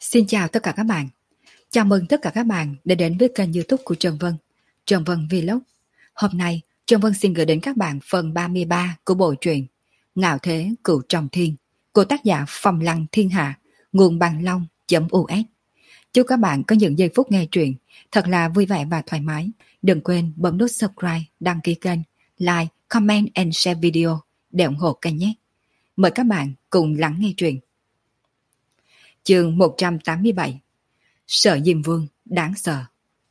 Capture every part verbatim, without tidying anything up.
Xin chào tất cả các bạn. Chào mừng tất cả các bạn đã đến với kênh YouTube của Trần Vân, Trần Vân Vlog. Hôm nay, Trần Vân xin gửi đến các bạn phần ba mươi ba của bộ truyện Ngạo Thế Cửu Trọng Thiên của tác giả Phong Lăng Thiên Hạ, nguồn bằng long.us. Chúc các bạn có những giây phút nghe truyện thật là vui vẻ và thoải mái. Đừng quên bấm nút subscribe, đăng ký kênh, like, comment and share video để ủng hộ kênh nhé. Mời các bạn cùng lắng nghe truyện. Chương một trăm tám mươi bảy. Sở Diêm Vương đáng sợ.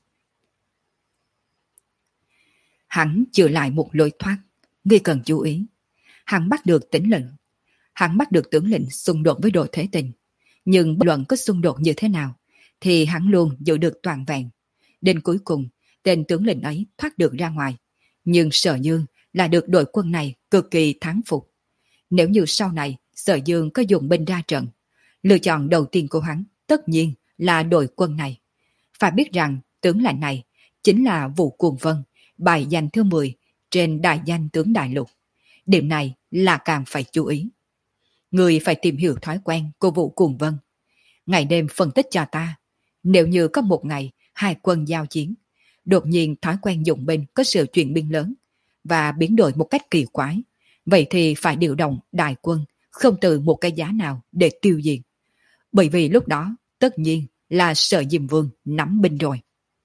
Hắn chừa lại một lối thoát, ngươi cần chú ý. Hắn bắt được tỉnh lệnh. Hắn bắt được tướng lĩnh xung đột với Đồ Thế Tình. Nhưng bất luận có xung đột như thế nào, thì hắn luôn giữ được toàn vẹn. Đến cuối cùng, tên tướng lĩnh ấy thoát được ra ngoài. Nhưng Sở Dương là được đội quân này cực kỳ thắng phục. Nếu như sau này Sở Dương có dùng binh ra trận, lựa chọn đầu tiên của hắn tất nhiên là đội quân này. Phải biết rằng tướng lãnh này chính là Vũ Cuồng Vân, bài danh thứ mười trên đại danh tướng đại lục. Điểm này là càng phải chú ý. Người phải tìm hiểu thói quen của Vũ Cuồng Vân. Ngày đêm phân tích cho ta. Nếu như có một ngày hai quân giao chiến, đột nhiên thói quen dụng binh có sự chuyển biến lớn và biến đổi một cách kỳ quái, vậy thì phải điều động đại quân không từ một cái giá nào để tiêu diệt. Bởi vì lúc đó tất nhiên là Sở Diêm Vương nắm binh rồi.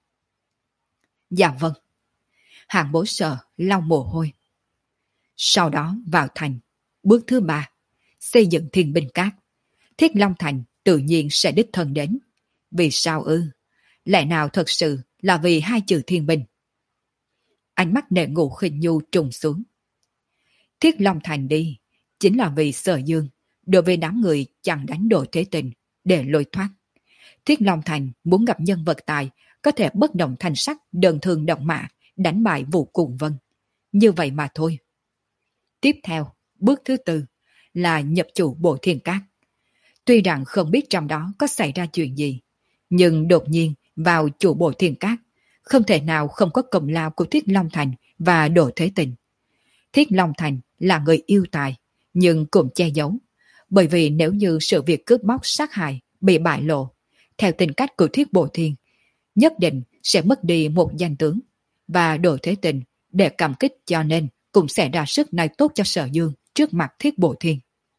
Dạ vâng. Hạng Bố Sở lau mồ hôi. Sau đó vào thành. Bước thứ ba, xây dựng Thiên Binh Các. Thiết Long Thành tự nhiên sẽ đích thân đến. Vì sao ư? Lẽ nào thật sự là vì hai chữ thiên binh? Ánh mắt Nệ Ngũ Khinh Nhu trùng xuống. Thiết Long Thành đi chính là vì Sở Dương đối với đám người chẳng đánh Đồ Thế Tình để lôi thoát. Thiết Long Thành muốn gặp nhân vật tài có thể bất động thanh sắc đơn thương động mã đánh bại Vũ Cuồng Vân. Như vậy mà thôi. Tiếp theo, bước thứ tư là nhập chủ Bộ Thiên Các. Tuy rằng không biết trong đó có xảy ra chuyện gì, nhưng đột nhiên vào chủ Bộ Thiên Các không thể nào không có công lao của Thiết Long Thành và Đồ Thế Tình. Thiết Long Thành là người yêu tài, nhưng cũng che giấu. Bởi vì nếu như sự việc cướp bóc sát hại bị bại lộ, theo tính cách của Thiết Bộ Thiên, nhất định sẽ mất đi một danh tướng, và Đồ Thế Tình để cảm kích cho nên cũng sẽ ra sức này tốt cho Sở Dương trước mặt Thiết Bộ Thiên.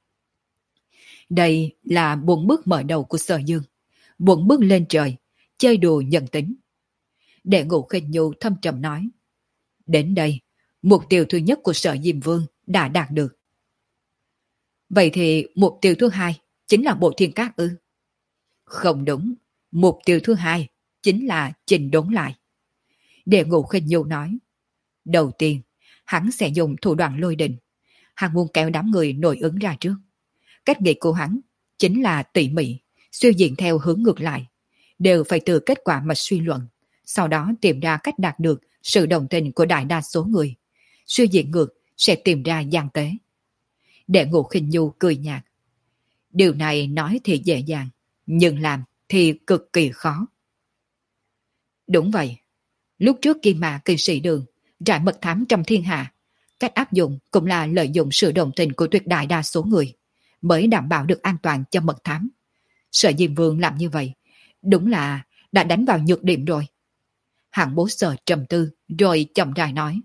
Đây là bốn bước mở đầu của Sở Dương, bốn bước lên trời, chơi đùa nhận tính. Đệ Ngũ Khinh Nhu thâm trầm nói, đến đây, mục tiêu thứ nhất của Sở Diêm Vương đã đạt được. Vậy thì mục tiêu thứ hai chính là Bộ Thiên Các ư? Không đúng, mục tiêu thứ hai chính là chỉnh đốn lại. Đệ Ngũ Khinh Nhu nói, đầu tiên, hắn sẽ dùng thủ đoạn lôi đình. Hắn muốn kéo đám người nội ứng ra trước. Cách nghĩ của hắn chính là tỉ mỉ, suy diễn theo hướng ngược lại, đều phải từ kết quả mà suy luận, sau đó tìm ra cách đạt được sự đồng tình của đại đa số người. Suy diễn ngược sẽ tìm ra gian tế. Đệ Ngũ Khinh Nhu cười nhạt. Điều này nói thì dễ dàng, nhưng làm thì cực kỳ khó. Đúng vậy. Lúc trước Kim Mã Kinh Sĩ Đường rải mật thám trong thiên hạ, cách áp dụng cũng là lợi dụng sự đồng tình của tuyệt đại đa số người, mới đảm bảo được an toàn cho mật thám. Sở Diêm Vương làm như vậy, đúng là đã đánh vào nhược điểm rồi. Hạng Bố Sở trầm tư rồi chậm rãi nói.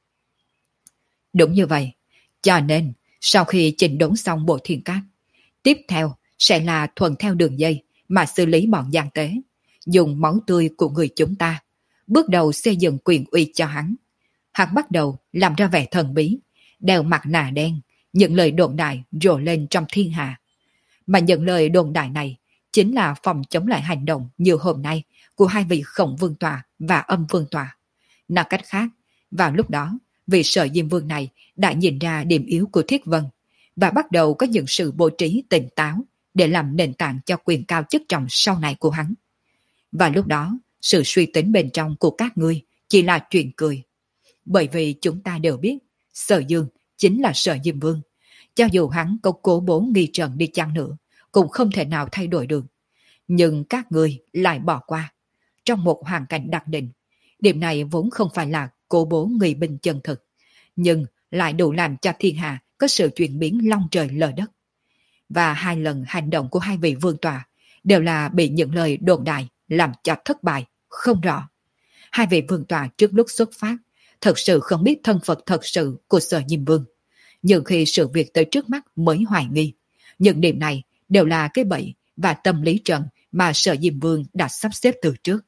Đúng như vậy, cho nên sau khi chỉnh đốn xong Bộ Thiên Các, tiếp theo sẽ là thuận theo đường dây mà xử lý bọn gian tế, dùng máu tươi của người chúng ta, bước đầu xây dựng quyền uy cho hắn. Hắn bắt đầu làm ra vẻ thần bí, đeo mặt nạ đen, những lời đồn đại rộ lên trong thiên hạ. Mà những lời đồn đại này chính là phòng chống lại hành động như hôm nay của hai vị Khổng Vương Tọa và Âm Vương Tọa. Nói cách khác, vào lúc đó, vị Sở Diêm Vương này đã nhìn ra điểm yếu của Thiết Vân và bắt đầu có những sự bố trí tỉnh táo để làm nền tảng cho quyền cao chức trọng sau này của hắn. Và lúc đó, sự suy tính bên trong của các ngươi chỉ là chuyện cười. Bởi vì chúng ta đều biết, Sở Dương chính là Sở Diêm Vương. Cho dù hắn có cố bố nghi trần đi chăng nữa, cũng không thể nào thay đổi được. Nhưng các ngươi lại bỏ qua. Trong một hoàn cảnh đặc định, điểm này vốn không phải là cố bố nghi binh chân thực, nhưng lại đủ làm cho thiên hạ có sự chuyển biến long trời lở đất. Và hai lần hành động của hai vị vương tọa đều là bị những lời đồn đại làm cho thất bại, không rõ. Hai vị vương tọa trước lúc xuất phát thật sự không biết thân phận thật sự của Sở Diêm Vương. Nhưng khi sự việc tới trước mắt mới hoài nghi. Những điểm này đều là cái bẫy và tâm lý trận mà Sở Diêm Vương đã sắp xếp từ trước.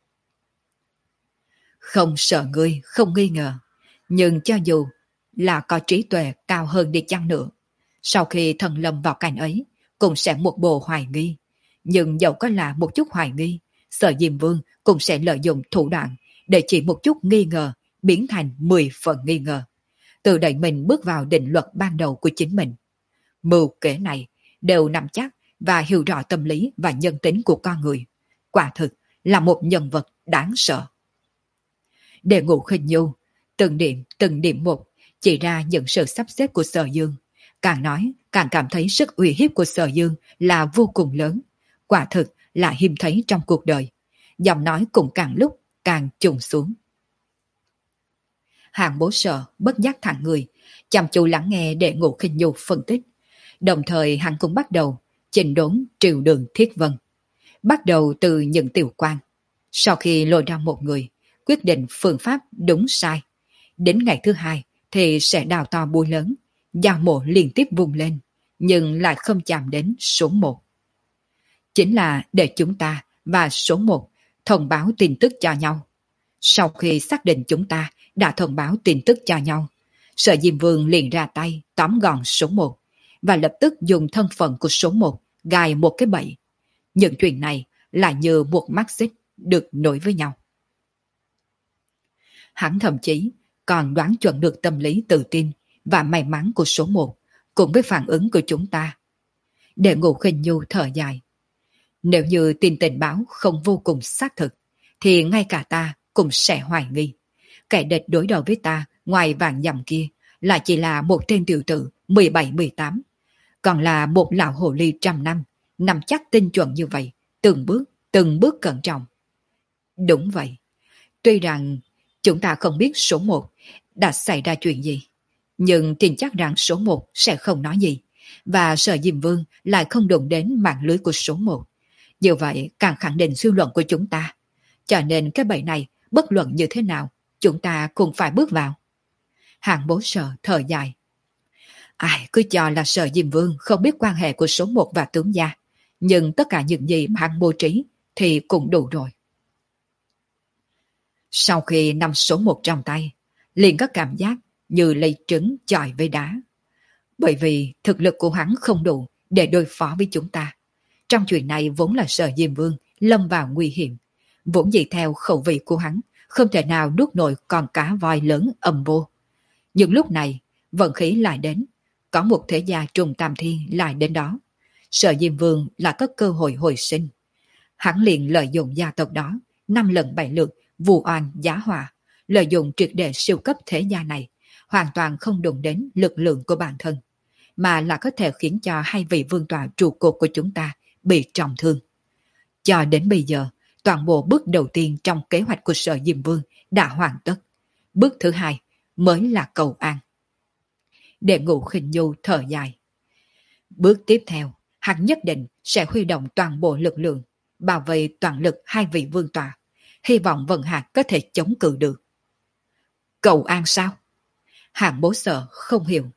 Không sợ ngươi, không nghi ngờ. Nhưng cho dù là có trí tuệ cao hơn đi chăng nữa, sau khi thần lâm vào cảnh ấy, cũng sẽ một bộ hoài nghi. Nhưng dẫu có là một chút hoài nghi, Sở Diêm Vương cũng sẽ lợi dụng thủ đoạn để chỉ một chút nghi ngờ biến thành mười phần nghi ngờ. Tự đẩy mình bước vào định luật ban đầu của chính mình. Mưu kế này đều nắm chắc và hiểu rõ tâm lý và nhân tính của con người. Quả thực là một nhân vật đáng sợ. Để Ngũ Khinh Nhu từng điểm từng điểm một chỉ ra những sự sắp xếp của Sở Dương. Càng nói càng cảm thấy sức uy hiếp của Sở Dương là vô cùng lớn. Quả thực là hiếm thấy trong cuộc đời. Giọng nói cũng càng lúc càng trùng xuống. Hạng Bố Sở bất giác thẳng người, chăm chú lắng nghe để Ngũ Khinh Nhu phân tích. Đồng thời hắn cũng bắt đầu chỉnh đốn triều đường Thiết Vân. Bắt đầu từ những tiểu quan. Sau khi lôi ra một người, quyết định phương pháp đúng sai. Đến ngày thứ hai thì sẽ đào to búa lớn, dao mổ liên tiếp vùng lên, nhưng lại không chạm đến số một. Chính là để chúng ta và số một thông báo tin tức cho nhau. Sau khi xác định chúng ta đã thông báo tin tức cho nhau, Sở Diêm Vương liền ra tay tóm gọn số một và lập tức dùng thân phận của số một gài một cái bẫy. Những chuyện này là như một mắt xích được nối với nhau. Hắn thậm chí còn đoán chuẩn được tâm lý tự tin và may mắn của số một cùng với phản ứng của chúng ta. Để Ngũ Khinh Nhu thở dài. Nếu như tin tình báo không vô cùng xác thực, thì ngay cả ta cũng sẽ hoài nghi. Kẻ địch đối đầu với ta ngoài vàng dặm kia lại chỉ là một tên tiểu tử mười bảy mười tám, còn là một lão hồ ly trăm năm, nằm chắc tinh chuẩn như vậy, từng bước, từng bước cẩn trọng. Đúng vậy. Tuy rằng chúng ta không biết số một đã xảy ra chuyện gì, nhưng tin chắc rằng số một sẽ không nói gì, và Sở Diêm Vương lại không đụng đến mạng lưới của số một. Như vậy càng khẳng định suy luận của chúng ta. Cho nên cái bẫy này, bất luận như thế nào, chúng ta cũng phải bước vào. Hạng Bố Sở thở dài. Ai cứ cho là Sở Diêm Vương không biết quan hệ của số một và tướng gia, nhưng tất cả những gì mà hắn bố trí thì cũng đủ rồi. Sau khi nắm số một trong tay, liền có cảm giác như lấy trứng chọi với đá. Bởi vì thực lực của hắn không đủ để đối phó với chúng ta. Trong chuyện này vốn là Sở Diêm Vương lâm vào nguy hiểm. Vốn dĩ theo khẩu vị của hắn, không thể nào nuốt nổi con cá voi lớn âm vô. Nhưng lúc này, vận khí lại đến. Có một thế gia trùng tam thiên lại đến đó. Sở Diêm Vương là có cơ hội hồi sinh. Hắn liền lợi dụng gia tộc đó, năm lần bảy lượt, vu oan giá họa, lợi dụng triệt để siêu cấp thế gia này, hoàn toàn không đụng đến lực lượng của bản thân, mà là có thể khiến cho hai vị vương tọa trụ cột của chúng ta bị trọng thương. Cho đến bây giờ, toàn bộ bước đầu tiên trong kế hoạch của Sở Diêm Vương đã hoàn tất. Bước thứ hai mới là cầu an. Để Ngũ Khinh Nhu thở dài. Bước tiếp theo, hắn nhất định sẽ huy động toàn bộ lực lượng, bảo vệ toàn lực hai vị vương tọa. Hy vọng Vân Hạc có thể chống cự được. Cầu an sao? Hạng Bố Sở không hiểu.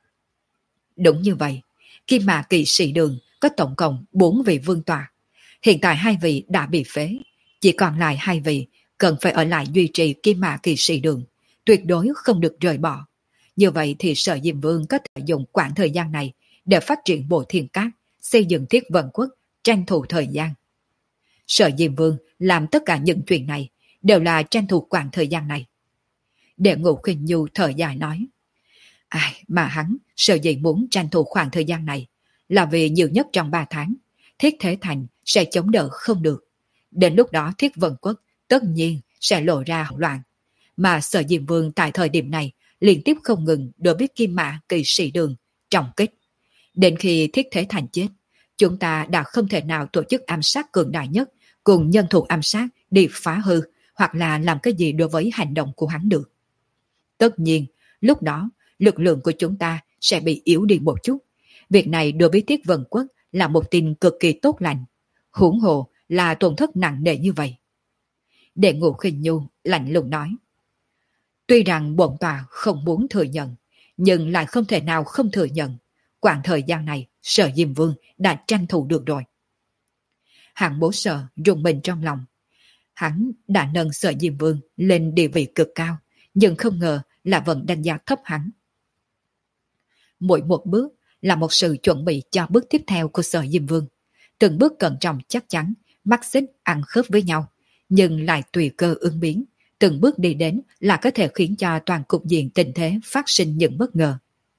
Đúng như vậy, Kim Mã Kỵ Sĩ Đường có tổng cộng bốn vị vương tọa. Hiện tại hai vị đã bị phế, chỉ còn lại hai vị cần phải ở lại duy trì Kim Mã Kỵ Sĩ Đường, tuyệt đối không được rời bỏ. Như vậy thì Sở Diêm Vương có thể dùng quãng thời gian này để phát triển Bộ Thiên Cát, xây dựng Thiết Vân Quốc, tranh thủ thời gian. Sở Diêm Vương làm tất cả những chuyện này đều là tranh thủ quãng thời gian này. Để Ngũ Khinh Nhu thở dài nói. Ai mà hắn sở dĩ muốn tranh thủ khoảng thời gian này là vì nhiều nhất trong ba tháng, Thiết Thế Thành sẽ chống đỡ không được. Đến lúc đó Thiết Vân Quốc tất nhiên sẽ lộ ra hỗn loạn. Mà Sở Diêm Vương tại thời điểm này liên tiếp không ngừng đối với Kim Mã Kỵ Sĩ Đường trọng kích. Đến khi Thiết Thế Thành chết, chúng ta đã không thể nào tổ chức ám sát cường đại nhất cùng nhân thủ ám sát đi phá hư hoặc là làm cái gì đối với hành động của hắn được. Tất nhiên, lúc đó lực lượng của chúng ta sẽ bị yếu đi một chút. Việc này đối với Thiết Vân Quốc là một tin cực kỳ tốt lành. huống hồ là tổn thất nặng nề như vậy. Đệ Ngũ Khinh Nhu lạnh lùng nói. Tuy rằng bổn tòa không muốn thừa nhận, nhưng lại không thể nào không thừa nhận. Quãng thời gian này, Sở Diêm Vương đã tranh thủ được rồi. Hạng Bố Sở rùng mình trong lòng. Hắn đã nâng Sở Diêm Vương lên địa vị cực cao, nhưng không ngờ là vẫn đánh giá thấp hắn. Mỗi một bước là một sự chuẩn bị cho bước tiếp theo của Sở Diêm Vương. Từng bước cẩn trọng chắc chắn, mắt xích ăn khớp với nhau, nhưng lại tùy cơ ứng biến. Từng bước đi đến là có thể khiến cho toàn cục diện tình thế phát sinh những bất ngờ.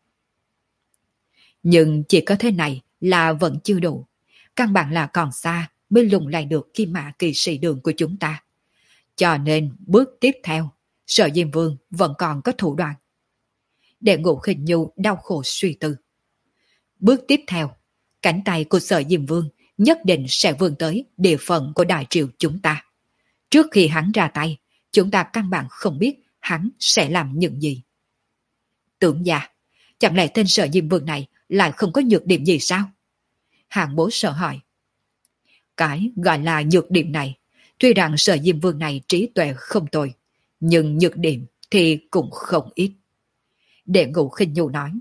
Nhưng chỉ có thế này là vẫn chưa đủ. Căn bản là còn xa mới lùng lại được kim mã kỳ sĩ đường của chúng ta. Cho nên bước tiếp theo, Sở Diêm Vương vẫn còn có thủ đoạn. Đệ Ngũ Khinh Nhu đau khổ suy tư. Bước tiếp theo, cánh tay của Sở Diêm Vương nhất định sẽ vươn tới địa phận của đại triều chúng ta. Trước khi hắn ra tay, chúng ta căn bản không biết hắn sẽ làm những gì. Tưởng già, chẳng lẽ tên Sở Diêm Vương này lại không có nhược điểm gì sao? Hạng Bố Sở hỏi. Cái gọi là nhược điểm này, tuy rằng Sở Diêm Vương này trí tuệ không tồi, nhưng nhược điểm thì cũng không ít. Đệ Ngũ Khinh Nhu nói.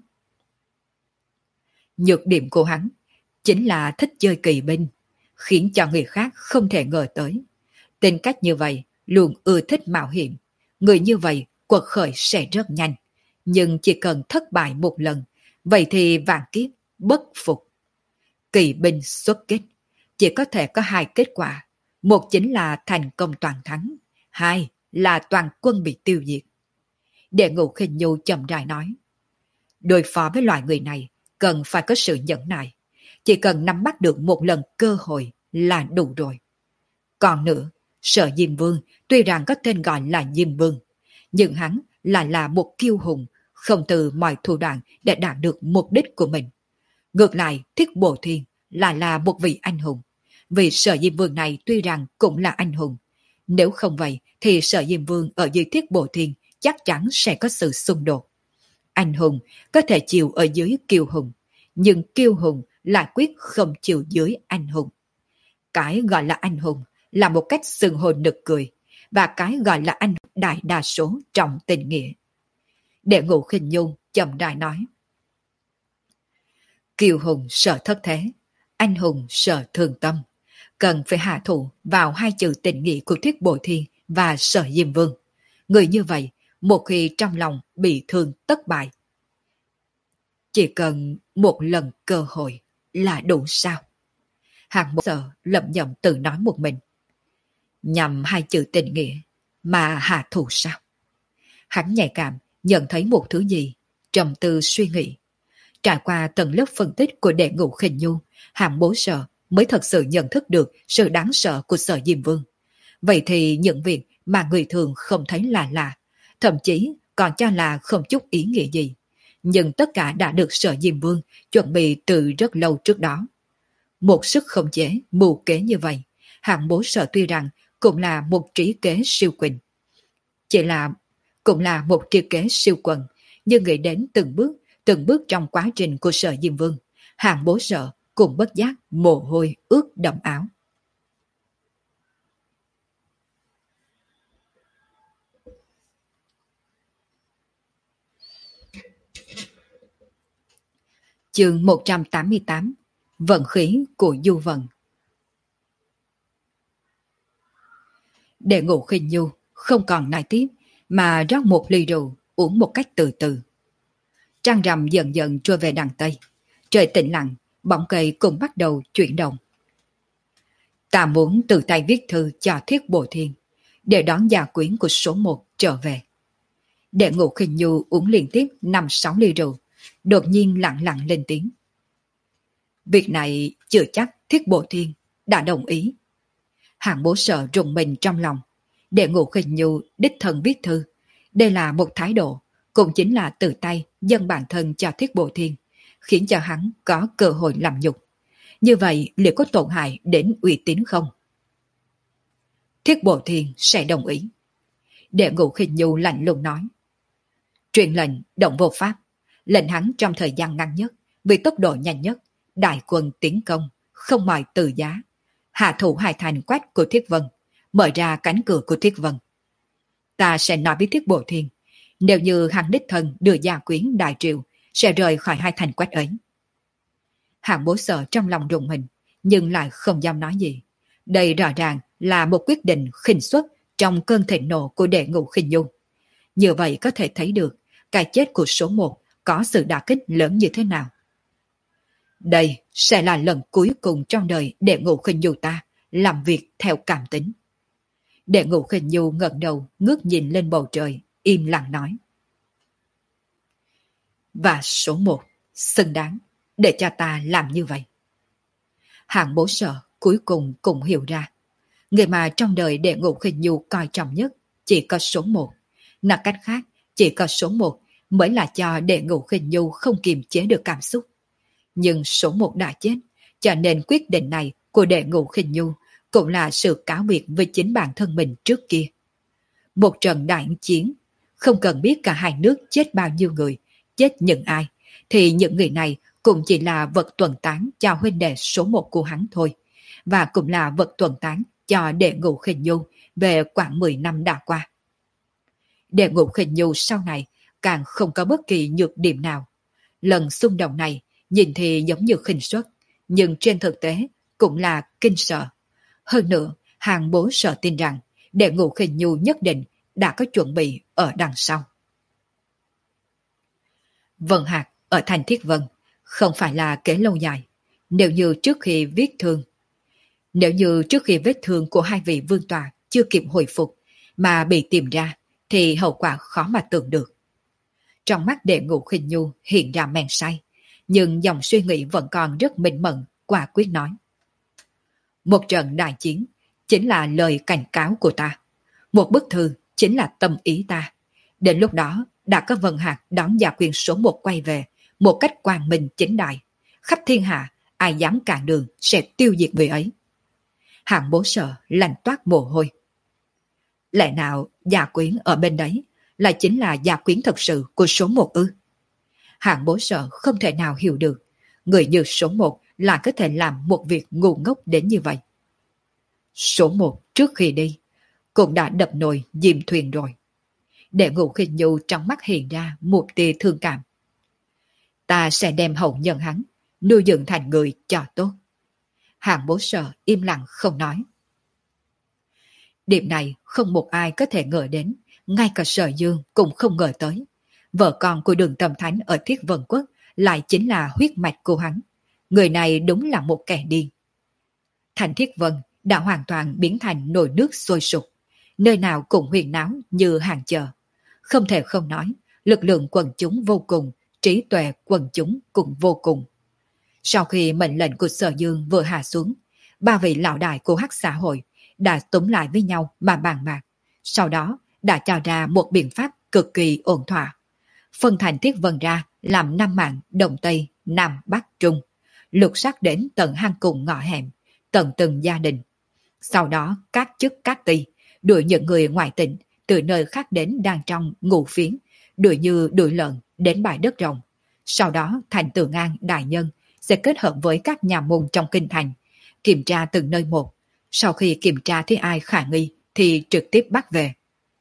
Nhược điểm của hắn chính là thích chơi kỳ binh, khiến cho người khác không thể ngờ tới. Tính cách như vậy luôn ưa thích mạo hiểm. Người như vậy quật khởi sẽ rất nhanh, nhưng chỉ cần thất bại một lần, vậy thì vạn kiếp bất phục. Kỳ binh xuất kích chỉ có thể có hai kết quả. Một chính là thành công toàn thắng, hai là toàn quân bị tiêu diệt. Đệ Ngũ Khinh Nhu chậm rãi nói. Đối phó với loại người này cần phải có sự nhẫn nại. Chỉ cần nắm bắt được một lần cơ hội là đủ rồi. Còn nữa, Sở Diêm Vương tuy rằng có tên gọi là Diêm Vương, nhưng hắn là là một kiêu hùng, không từ mọi thủ đoạn để đạt được mục đích của mình. Ngược lại, Thiết Bổ Thiên là là một vị anh hùng. Vì Sở Diêm Vương này tuy rằng cũng là anh hùng. Nếu không vậy thì Sở Diêm Vương ở dưới Thiết Bổ Thiên chắc chắn sẽ có sự xung đột. Anh hùng có thể chịu ở dưới kiêu hùng, nhưng kiêu hùng lại quyết không chịu dưới anh hùng. Cái gọi là anh hùng là một cách xưng hồn nực cười, và cái gọi là anh hùng đại đa số trọng tình nghĩa. Đệ Ngũ Khinh Nhu chậm rãi nói. Kiêu hùng sợ thất thế, anh hùng sợ thương tâm. Cần phải hạ thủ vào hai chữ tình nghĩa của Thiết Bổ Thiên và Sở Diêm Vương. Người như vậy, một khi trong lòng bị thương tất bại, chỉ cần một lần cơ hội là đủ sao? Hạng Bố Sở lẩm nhẩm tự nói một mình. Nhằm hai chữ tình nghĩa mà hạ thủ sao? Hắn nhạy cảm nhận thấy một thứ gì, trầm tư suy nghĩ. Trải qua tầng lớp phân tích của Đệ Ngũ Khinh Nhu, Hạng Bố Sở mới thật sự nhận thức được sự đáng sợ của Sở Diêm Vương. Vậy thì những việc mà người thường không thấy là lạ, thậm chí còn cho là không chút ý nghĩa gì, nhưng tất cả đã được Sở Diêm Vương chuẩn bị từ rất lâu trước đó. Một sức khống chế, mưu kế như vậy, Hạng Bố Sở tuy rằng cũng là một trí kế siêu quỳnh. Chỉ là cũng là một trí kế siêu quần, nhưng nghĩ đến từng bước, từng bước trong quá trình của Sở Diêm Vương, Hạng Bố Sở cũng bất giác mồ hôi ướt đẫm áo. Chương một trăm tám mươi tám. Vận khí của Du Vận. Đệ Ngũ Khinh Nhu không còn nói tiếp, mà rót một ly rượu, uống một cách từ từ. Trăng rằm dần dần trôi về đằng Tây. Trời tĩnh lặng, bóng cây cũng bắt đầu chuyển động. Ta muốn tự tay viết thư cho Thiết Bổ Thiên, để đón gia quyến của số một trở về. Đệ Ngũ Khinh Nhu uống liên tiếp năm sáu ly rượu, đột nhiên lặng lặng lên tiếng. Việc này chưa chắc Thiết Bổ Thiên đã đồng ý. Hạng Bố Sở rùng mình trong lòng. Đệ Ngũ Khinh Nhu đích thân viết thư, đây là một thái độ, cũng chính là tự tay dâng bản thân cho Thiết Bổ Thiên, khiến cho hắn có cơ hội làm nhục. Như vậy liệu có tổn hại đến uy tín không? Thiết Bổ Thiên sẽ đồng ý. Đệ Ngũ Khinh Nhu lạnh lùng nói. Truyền lệnh động vô pháp, lệnh hắn trong thời gian ngắn nhất, vì tốc độ nhanh nhất, đại quân tiến công, không mỏi từ giá. hạ thủ hai thành quách của Thiết Vân, mở ra cánh cửa của Thiết Vân. Ta sẽ nói với Thiết Bộ Thiên, nếu như hắn đích thân đưa gia quyến đại triệu, sẽ rời khỏi hai thành quách ấy. Hạng Bố Sở trong lòng rùng mình, nhưng lại không dám nói gì. Đây rõ ràng là một quyết định khinh suất trong cơn thịnh nộ của Đệ Ngũ Khinh Nhu. Như vậy có thể thấy được cái chết của số một có sự đả kích lớn như thế nào. Đây sẽ là lần cuối cùng trong đời Đệ Ngũ Khinh Nhu ta làm việc theo cảm tính. Đệ Ngũ Khinh Nhu ngẩng đầu ngước nhìn lên bầu trời, im lặng nói. Và số một xứng đáng để cho ta làm như vậy. Hạng Bố Sở cuối cùng cũng hiểu ra, người mà trong đời Đệ Ngũ Khinh Nhu coi trọng nhất chỉ có số một. Nói cách khác, chỉ có số một mới là cho Đệ Ngũ Khinh Nhu không kiềm chế được cảm xúc. Nhưng số một đã chết, cho nên quyết định này của Đệ Ngũ Khinh Nhu cũng là sự cáo biệt với chính bản thân mình trước kia. Một trận đại chiến, không cần biết cả hai nước chết bao nhiêu người, chết những ai, thì những người này cũng chỉ là vật tuần tán cho huynh đệ số một của hắn thôi, và cũng là vật tuần tán cho Đệ Ngũ Khinh Nhu về khoảng mười năm đã qua. Đệ Ngũ Khinh Nhu sau này càng không có bất kỳ nhược điểm nào. Lần xung động này nhìn thì giống như khinh suất, nhưng trên thực tế cũng là kinh sợ. Hơn nữa, Hạng Bố Sở tin rằng Đệ Ngũ Khinh Nhu nhất định đã có chuẩn bị ở đằng sau. Vân Hạc ở thành Thiết Vân không phải là kế lâu dài. Nếu như trước khi viết thương, nếu như trước khi vết thương của hai vị vương tọa chưa kịp hồi phục mà bị tìm ra, thì hậu quả khó mà tưởng được. Trong mắt Đệ Ngũ Khinh Nhu hiện ra men say, nhưng dòng suy nghĩ vẫn còn rất minh mẫn, quả quyết nói. Một trận đại chiến chính là lời cảnh cáo của ta. Một bức thư chính là tâm ý ta. Đến lúc đó đã có Vân Hạc đón gia quyền số một quay về một cách quang minh chính đại. Khắp thiên hạ, ai dám cản đường sẽ tiêu diệt người ấy. Hạng Bố Sở lạnh toát mồ hôi. Lẽ nào gia quyến ở bên đấy lại chính là gia quyến thật sự của số một ư? Hạng Bố Sở không thể nào hiểu được người như số một lại có thể làm một việc ngu ngốc đến như vậy. Số một trước khi đi cũng đã đập nồi dìm thuyền rồi. Đệ Ngũ Khinh Nhu trong mắt hiện ra một tia thương cảm. Ta sẽ đem hậu nhân hắn nuôi dưỡng thành người cho tốt. Hạng Bố Sở im lặng không nói. Điểm này không một ai có thể ngờ đến, ngay cả Sở Dương cũng không ngờ tới. Vợ con của Đường Tâm Thánh ở Thiết Vân Quốc lại chính là huyết mạch của hắn. Người này đúng là một kẻ điên. Thành Thiết Vân đã hoàn toàn biến thành nồi nước sôi sục, nơi nào cũng huyền náo như hàng chợ. Không thể không nói, lực lượng quần chúng vô cùng, trí tuệ quần chúng cũng vô cùng. Sau khi mệnh lệnh của Sở Dương vừa hạ xuống, ba vị lão đại của Hắc xã hội đã túm lại với nhau mà bàn bạc. Sau đó đã cho ra một biện pháp cực kỳ ổn thỏa. Phân thành Thiết Vân ra làm năm mạng Đông Tây, Nam, Bắc, Trung. Lục soát đến tận hang cùng ngõ hẻm, tận từng gia đình. Sau đó các chức các ty, đuổi những người ngoại tỉnh từ nơi khác đến đang trong ngủ phiến, đuổi như đuổi lợn đến bãi đất rộng. Sau đó Thành Tường An đại nhân sẽ kết hợp với các nhà môn trong kinh thành, kiểm tra từng nơi một. Sau khi kiểm tra thấy ai khả nghi thì trực tiếp bắt về.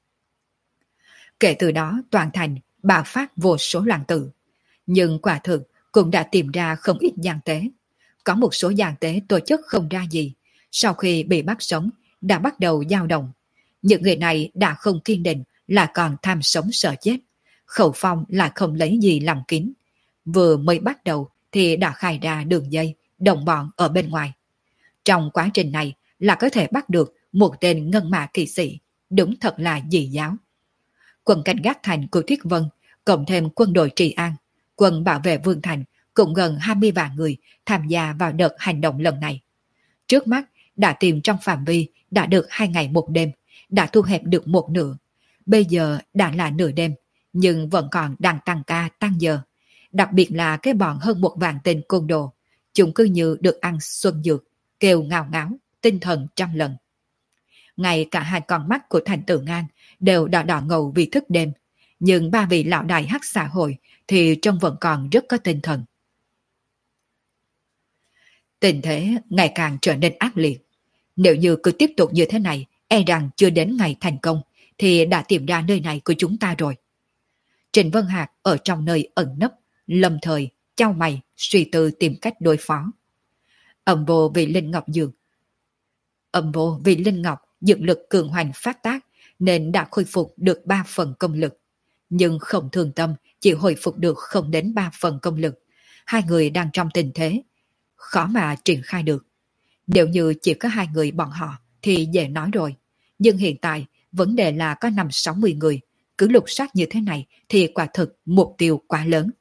Kể từ đó toàn thành bạo phát vô số loạn tử. Nhưng quả thực cũng đã tìm ra không ít gian tế. Có một số gian tế tổ chức không ra gì. Sau khi bị bắt sống đã bắt đầu dao động. Những người này đã không kiên định là còn tham sống sợ chết. Khẩu phong lại không lấy gì làm kín. Vừa mới bắt đầu thì đã khai ra đường dây đồng bọn ở bên ngoài. Trong quá trình này là có thể bắt được một tên ngân mã kỵ sĩ, đúng thật là dị giáo. Quân canh gác thành của Thiết Vân, cộng thêm quân đội trị an, quân bảo vệ Vương Thành cũng gần hai mươi vạn người tham gia vào đợt hành động lần này. Trước mắt đã tìm trong phạm vi đã được hai ngày một đêm, đã thu hẹp được một nửa. Bây giờ đã là nửa đêm, nhưng vẫn còn đang tăng ca tăng giờ. Đặc biệt là cái bọn hơn một vạn tên côn đồ, chúng cứ như được ăn xuân dược, kêu ngào ngáo, tinh thần trăm lần. Ngay cả hai con mắt của Thành Tường An đều đỏ đỏ ngầu vì thức đêm, nhưng ba vị lão đại Hắc xã hội thì trông vẫn còn rất có tinh thần. Tình thế ngày càng trở nên ác liệt. Nếu như cứ tiếp tục như thế này, e rằng chưa đến ngày thành công, thì đã tìm ra nơi này của chúng ta rồi. Trịnh Vân Hạc ở trong nơi ẩn nấp, lâm thời, chau mày, suy tư tìm cách đối phó. Âm vô vì Linh Ngọc dường. Âm vô vì Linh Ngọc dược lực cường hoành phát tác, nên đã khôi phục được ba phần công lực. Nhưng không thương tâm, chỉ hồi phục được không đến ba phần công lực. Hai người đang trong tình thế, khó mà triển khai được. Nếu như chỉ có hai người bọn họ thì dễ nói rồi. Nhưng hiện tại, vấn đề là có năm sáu mươi người. Cứ lục soát như thế này thì quả thực mục tiêu quá lớn.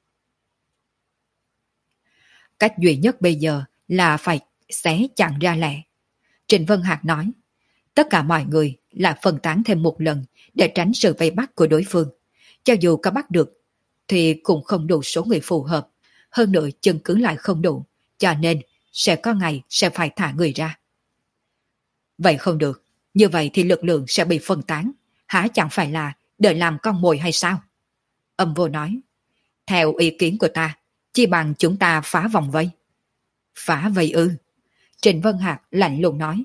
Cách duy nhất bây giờ là phải xé chặn ra lẻ. Trịnh Vân Hạc nói, tất cả mọi người lại phân tán thêm một lần để tránh sự vây bắt của đối phương. Cho dù có bắt được thì cũng không đủ số người phù hợp. Hơn nữa chứng cứ lại không đủ, cho nên sẽ có ngày sẽ phải thả người ra. Vậy không được, như vậy thì lực lượng sẽ bị phân tán. Hả chẳng phải là đợi làm con mồi hay sao? Âm vô nói, theo ý kiến của ta, chi bằng chúng ta phá vòng vây. Phá vây ư? Trịnh Vân Hạc lạnh lùng nói.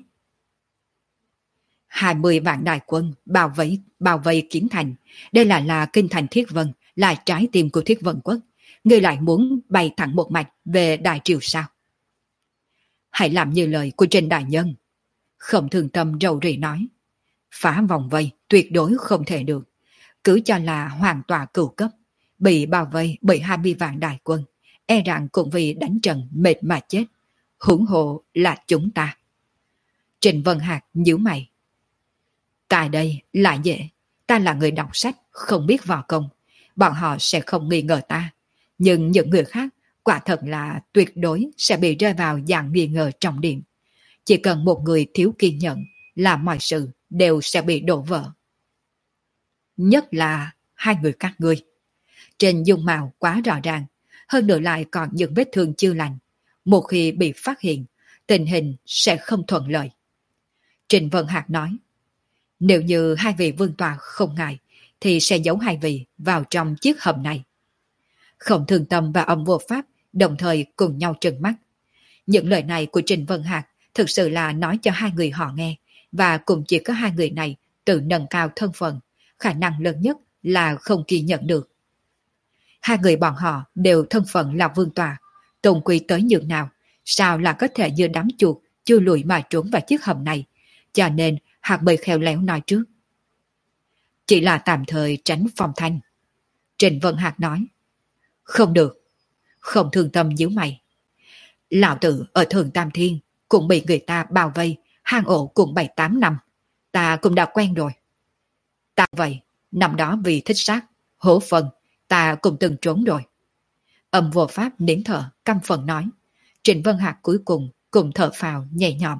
Hai mươi vạn đại quân bao vây, bao vây Kiến Thành. Đây là là kinh thành Thiết Vân, là trái tim của Thiết Vân Quốc. Ngươi lại muốn bay thẳng một mạch về Đại Triều sao? Hãy làm như lời của Trịnh Đại Nhân. Không Thường Tâm rầu rĩ nói. Phá vòng vây tuyệt đối không thể được. Cứ cho là hoàng tòa cửu cấp, bị bao vây bởi hai mươi vạn đại quân, e rằng cũng vì đánh trận mệt mà chết. Hưởng hộ là chúng ta. Trịnh Vân Hạc nhíu mày. Tại đây lại dễ, ta là người đọc sách, không biết võ công. Bọn họ sẽ không nghi ngờ ta. Nhưng những người khác quả thật là tuyệt đối sẽ bị rơi vào dạng nghi ngờ trọng điểm. Chỉ cần một người thiếu kiên nhẫn là mọi sự đều sẽ bị đổ vỡ. Nhất là hai người các ngươi. Trên dung mạo quá rõ ràng, hơn nữa lại còn những vết thương chưa lành. Một khi bị phát hiện, tình hình sẽ không thuận lợi. Trịnh Vân Hạc nói, nếu như hai vị vương tọa không ngại, thì sẽ giấu hai vị vào trong chiếc hầm này. Khổng Thường Tâm và Âm Vô Pháp đồng thời cùng nhau trừng mắt. Những lời này của Trịnh Vân Hạc thực sự là nói cho hai người họ nghe, và cũng chỉ có hai người này tự nâng cao thân phận, khả năng lớn nhất là không ghi nhận được. Hai người bọn họ đều thân phận là vương tọa, tôn quý tới nhường nào, sao là có thể như đám chuột chui lùi mà trốn vào chiếc hầm này, cho nên Hạc mới khéo léo nói trước. Chỉ là tạm thời tránh phòng thanh. Trịnh Vân Hạc nói. Không được. Không Thường Tâm nhíu mày. Lão tử ở Thường Tam Thiên cũng bị người ta bao vây, hang ổ cùng bảy tám năm. Ta cũng đã quen rồi. Ta vậy, năm đó vì thích sát, hổ phần, ta cũng từng trốn rồi. Âm Vô Pháp nín thở, căm phẫn nói. Trịnh Vân Hạc cuối cùng cùng thở phào nhẹ nhõm.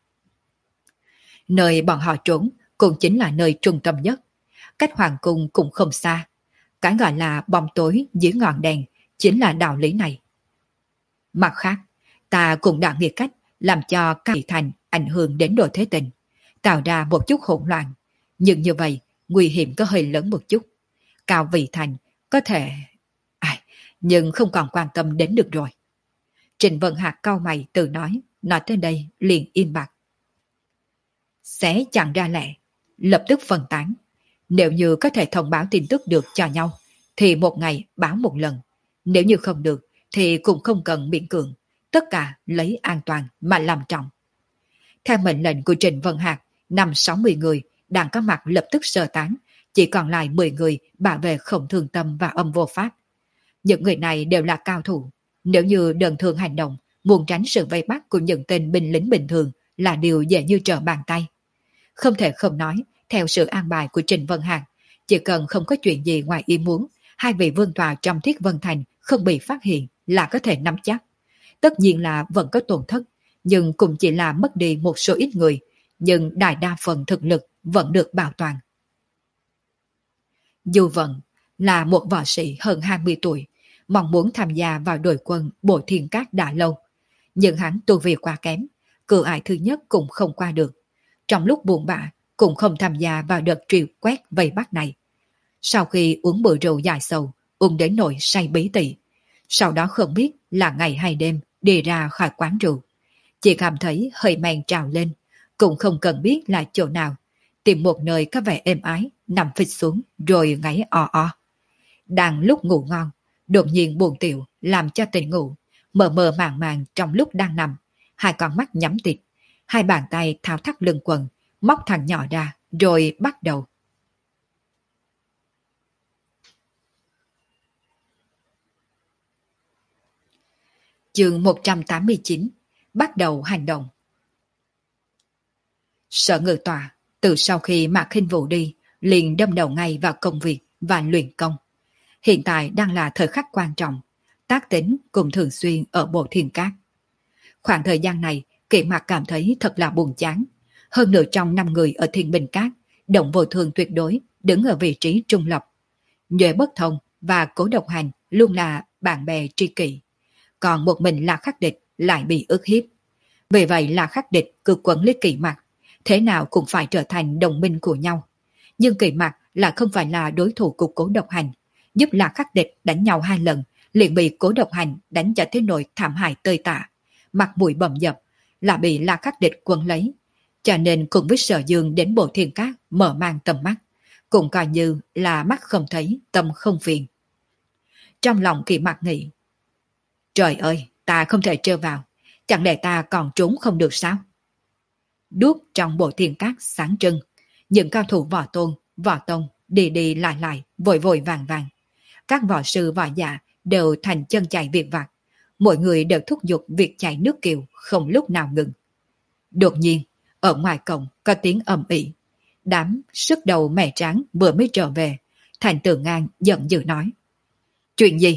Nơi bọn họ trốn cũng chính là nơi trung tâm nhất. Cách hoàng cung cũng không xa. Cái gọi là bóng tối dưới ngọn đèn chính là đạo lý này. Mặt khác, ta cũng đã nghĩ cách làm cho các thị thành ảnh hưởng đến độ thế tình, tạo ra một chút hỗn loạn. Nhưng như vậy, nguy hiểm có hơi lớn một chút. Cao Vị Thành có thể... À, nhưng không còn quan tâm đến được rồi. Trịnh Vân Hạc cau mày tự nói, nói tới đây liền im bặt. Sẽ chẳng ra lẽ, lập tức phân tán. Nếu như có thể thông báo tin tức được cho nhau, thì một ngày báo một lần. Nếu như không được, thì cũng không cần miễn cưỡng. Tất cả lấy an toàn mà làm trọng. Theo mệnh lệnh của Trịnh Vân Hạc, năm sáu mươi người đang có mặt lập tức sơ tán. Chỉ còn lại mười người bảo vệ Khổng Thường Tâm và Âm Vô Pháp. Những người này đều là cao thủ. Nếu như đơn thường hành động, muốn tránh sự vây bắt của những tên binh lính bình thường là điều dễ như trở bàn tay. Không thể không nói, theo sự an bài của Trịnh Vân Hạc, chỉ cần không có chuyện gì ngoài ý muốn, hai vị vương tọa trong Thiết Vân Thành không bị phát hiện là có thể nắm chắc. Tất nhiên là vẫn có tổn thất, nhưng cũng chỉ là mất đi một số ít người, nhưng đại đa phần thực lực vẫn được bảo toàn. Dù Vận là một võ sĩ hơn hai mươi tuổi, mong muốn tham gia vào đội quân Bộ Thiên Cát đã lâu, nhưng hắn tu vi quá kém, cửa ải thứ nhất cũng không qua được. Trong lúc buồn bã cũng không tham gia vào đợt triều quét vây bắt này. Sau khi uống bữa rượu dài sầu, uống đến nỗi say bí tỉ, sau đó không biết là ngày hay đêm đi ra khỏi quán rượu, chỉ cảm thấy hơi men trào lên, cũng không cần biết là chỗ nào, tìm một nơi có vẻ êm ái, nằm phịch xuống rồi ngáy o o. Đang lúc ngủ ngon, đột nhiên buồn tiểu làm cho tỉnh ngủ, mờ mờ màng màng trong lúc đang nằm, hai con mắt nhắm tịt, hai bàn tay thao thắt lưng quần, móc thằng nhỏ ra, rồi bắt đầu. Chương một trăm tám mươi chín, bắt đầu hành động. Sở Ngự Tọa, từ sau khi Mạc Khinh Vũ đi, liền đâm đầu ngay vào công việc và luyện công. Hiện tại đang là thời khắc quan trọng, tác tính cùng thường xuyên ở Bộ Thiên Cát. Khoảng thời gian này, Kỷ Mạc cảm thấy thật là buồn chán. Hơn nửa trong năm người ở Thiên Bình Cát, Động Vô Thường tuyệt đối đứng ở vị trí trung lập. Nhuệ Bất Thông và Cố Độc Hành luôn là bạn bè tri kỷ. Còn một mình là Khắc Địch lại bị ức hiếp. Vì vậy là Khắc Địch cứ quấn lấy Kỷ Mạc, thế nào cũng phải trở thành đồng minh của nhau. Nhưng Kỷ Mạc là không phải là đối thủ của Cố Độc Hành, giúp là Khắc Địch đánh nhau hai lần, liền bị Cố Độc Hành đánh cho thế nỗi thảm hại tơi tả, mặt mũi bầm dập, là bị La Khắc Địch quấn lấy. Cho nên cùng với Sở Dương đến Bộ Thiên Cát mở mang tầm mắt, cũng coi như là mắt không thấy, tâm không phiền. Trong lòng Kỷ Mạc nghĩ, trời ơi, ta không thể trêu vào, chẳng lẽ ta còn trốn không được sao? Đuốc trong Bộ Thiên Cát sáng trưng, những cao thủ võ tôn, võ tông đi đi lại lại, vội vội vàng vàng. Các võ sư võ giả đều thành chân chạy việc vặt, mỗi người đều thúc giục việc chạy nước kiều không lúc nào ngừng. Đột nhiên, ở ngoài cổng có tiếng ầm ĩ. Đám sức đầu mẻ trắng vừa mới trở về, Thành Tử Ngang giận dữ nói. Chuyện gì?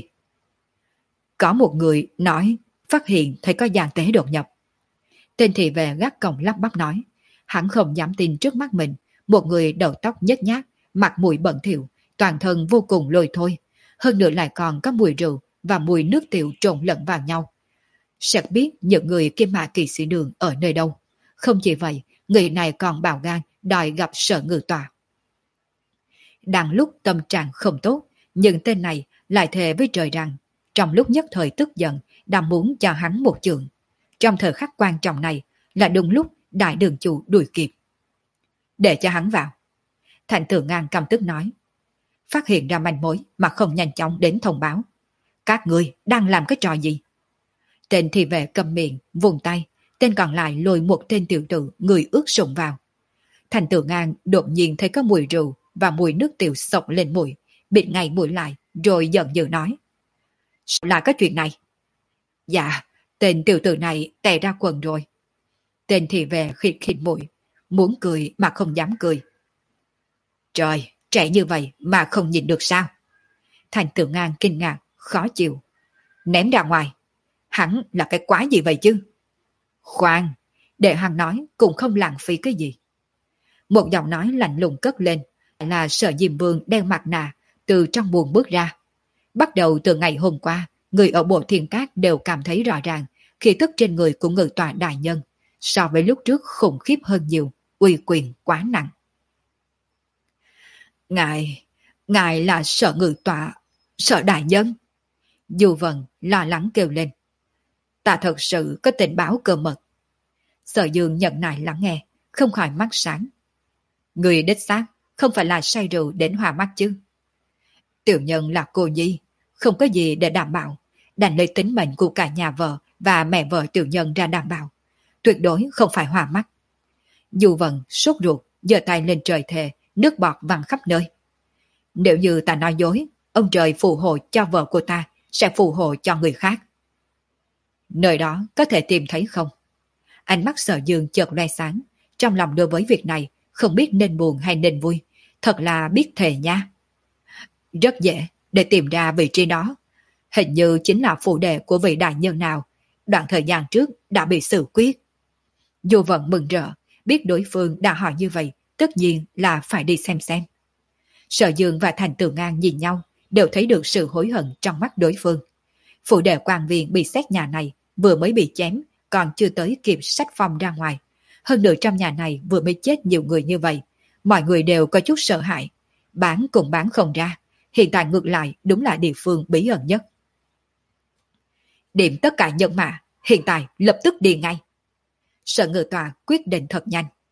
Có một người nói phát hiện thấy có gian tế đột nhập. Tên thị vệ gác cổng lắp bắp nói. Hắn không dám tin trước mắt mình, một người đầu tóc nhếch nhác, mặt mũi bẩn thỉu, toàn thân vô cùng lôi thôi, hơn nữa lại còn có mùi rượu và mùi nước tiểu trộn lẫn vào nhau. Sẽ biết những người Kim Mã Kỵ Sĩ Đường ở nơi đâu. Không chỉ vậy, người này còn bạo gan đòi gặp Sở Ngự Tọa. Đang lúc tâm trạng không tốt, nhưng tên này lại thề với trời rằng trong lúc nhất thời tức giận đã muốn cho hắn một chưởng. Trong thời khắc quan trọng này là đúng lúc đại đường chủ đuổi kịp. Để cho hắn vào. Thành Tử Ngang căm tức nói. Phát hiện ra manh mối mà không nhanh chóng đến thông báo. Các ngươi đang làm cái trò gì? Tên thị vệ cầm miệng, vùng tay, tên còn lại lôi một tên tiểu tử người ướt sũng vào. Thành Tử Ngang đột nhiên thấy có mùi rượu và mùi nước tiểu sộc lên mũi, bịt ngay mũi lại, rồi giận dữ nói. Sao là cái chuyện này? Dạ, tên tiểu tử này tè ra quần rồi. Tên thị vệ khịt khịt mũi, muốn cười mà không dám cười. Trời, trẻ như vậy mà không nhìn được sao? Thành Tử Ngang kinh ngạc, khó chịu. Ném ra ngoài. Hắn là cái quái gì vậy chứ? Khoan, để hắn nói cũng không lãng phí cái gì. Một giọng nói lạnh lùng cất lên, là Sở Diêm Vương đeo mặt nạ từ trong buồng bước ra. Bắt đầu từ ngày hôm qua, người ở Bộ Thiên Cát đều cảm thấy rõ ràng khí tức trên người của Ngự Tọa đại nhân so với lúc trước khủng khiếp hơn nhiều, uy quyền quá nặng. Ngài, ngài là Sở Ngự Tọa, Sở đại nhân. Du Vân lo lắng kêu lên. Ta thật sự có tình báo cơ mật. Sở Dương nhận nại lắng nghe, không khỏi mắt sáng. Người đích xác không phải là say rượu đến hòa mắt chứ? Tiểu nhân là cô nhi, không có gì để đảm bảo, đành lấy tính mệnh của cả nhà vợ và mẹ vợ tiểu nhân ra đảm bảo, tuyệt đối không phải hòa mắt. Du Vân sốt ruột, giơ tay lên trời thề, nước bọt văng khắp nơi. Nếu như ta nói dối, ông trời phù hộ cho vợ của ta sẽ phù hộ cho người khác. Nơi đó có thể tìm thấy không? Ánh mắt Sở Dương chợt loe sáng, trong lòng đối với việc này không biết nên buồn hay nên vui, thật là biết thề nha. Rất dễ để tìm ra vị trí đó, hình như chính là phụ đệ của vị đại nhân nào, đoạn thời gian trước đã bị xử quyết. Dù vẫn mừng rỡ, biết đối phương đã hỏi như vậy, tất nhiên là phải đi xem xem. Sở Dương và Thành Tử Ngang nhìn nhau, đều thấy được sự hối hận trong mắt đối phương. Phụ đệ quan viên bị xét nhà này vừa mới bị chém, còn chưa tới kịp sách phong ra ngoài. Hơn nữa trong nhà này vừa mới chết nhiều người như vậy, mọi người đều có chút sợ hãi. Bán cũng bán không ra, hiện tại ngược lại đúng là địa phương bí ẩn nhất. Điểm tất cả nhân mã, hiện tại lập tức đi ngay. Sở Ngự Tọa quyết định thật nhanh.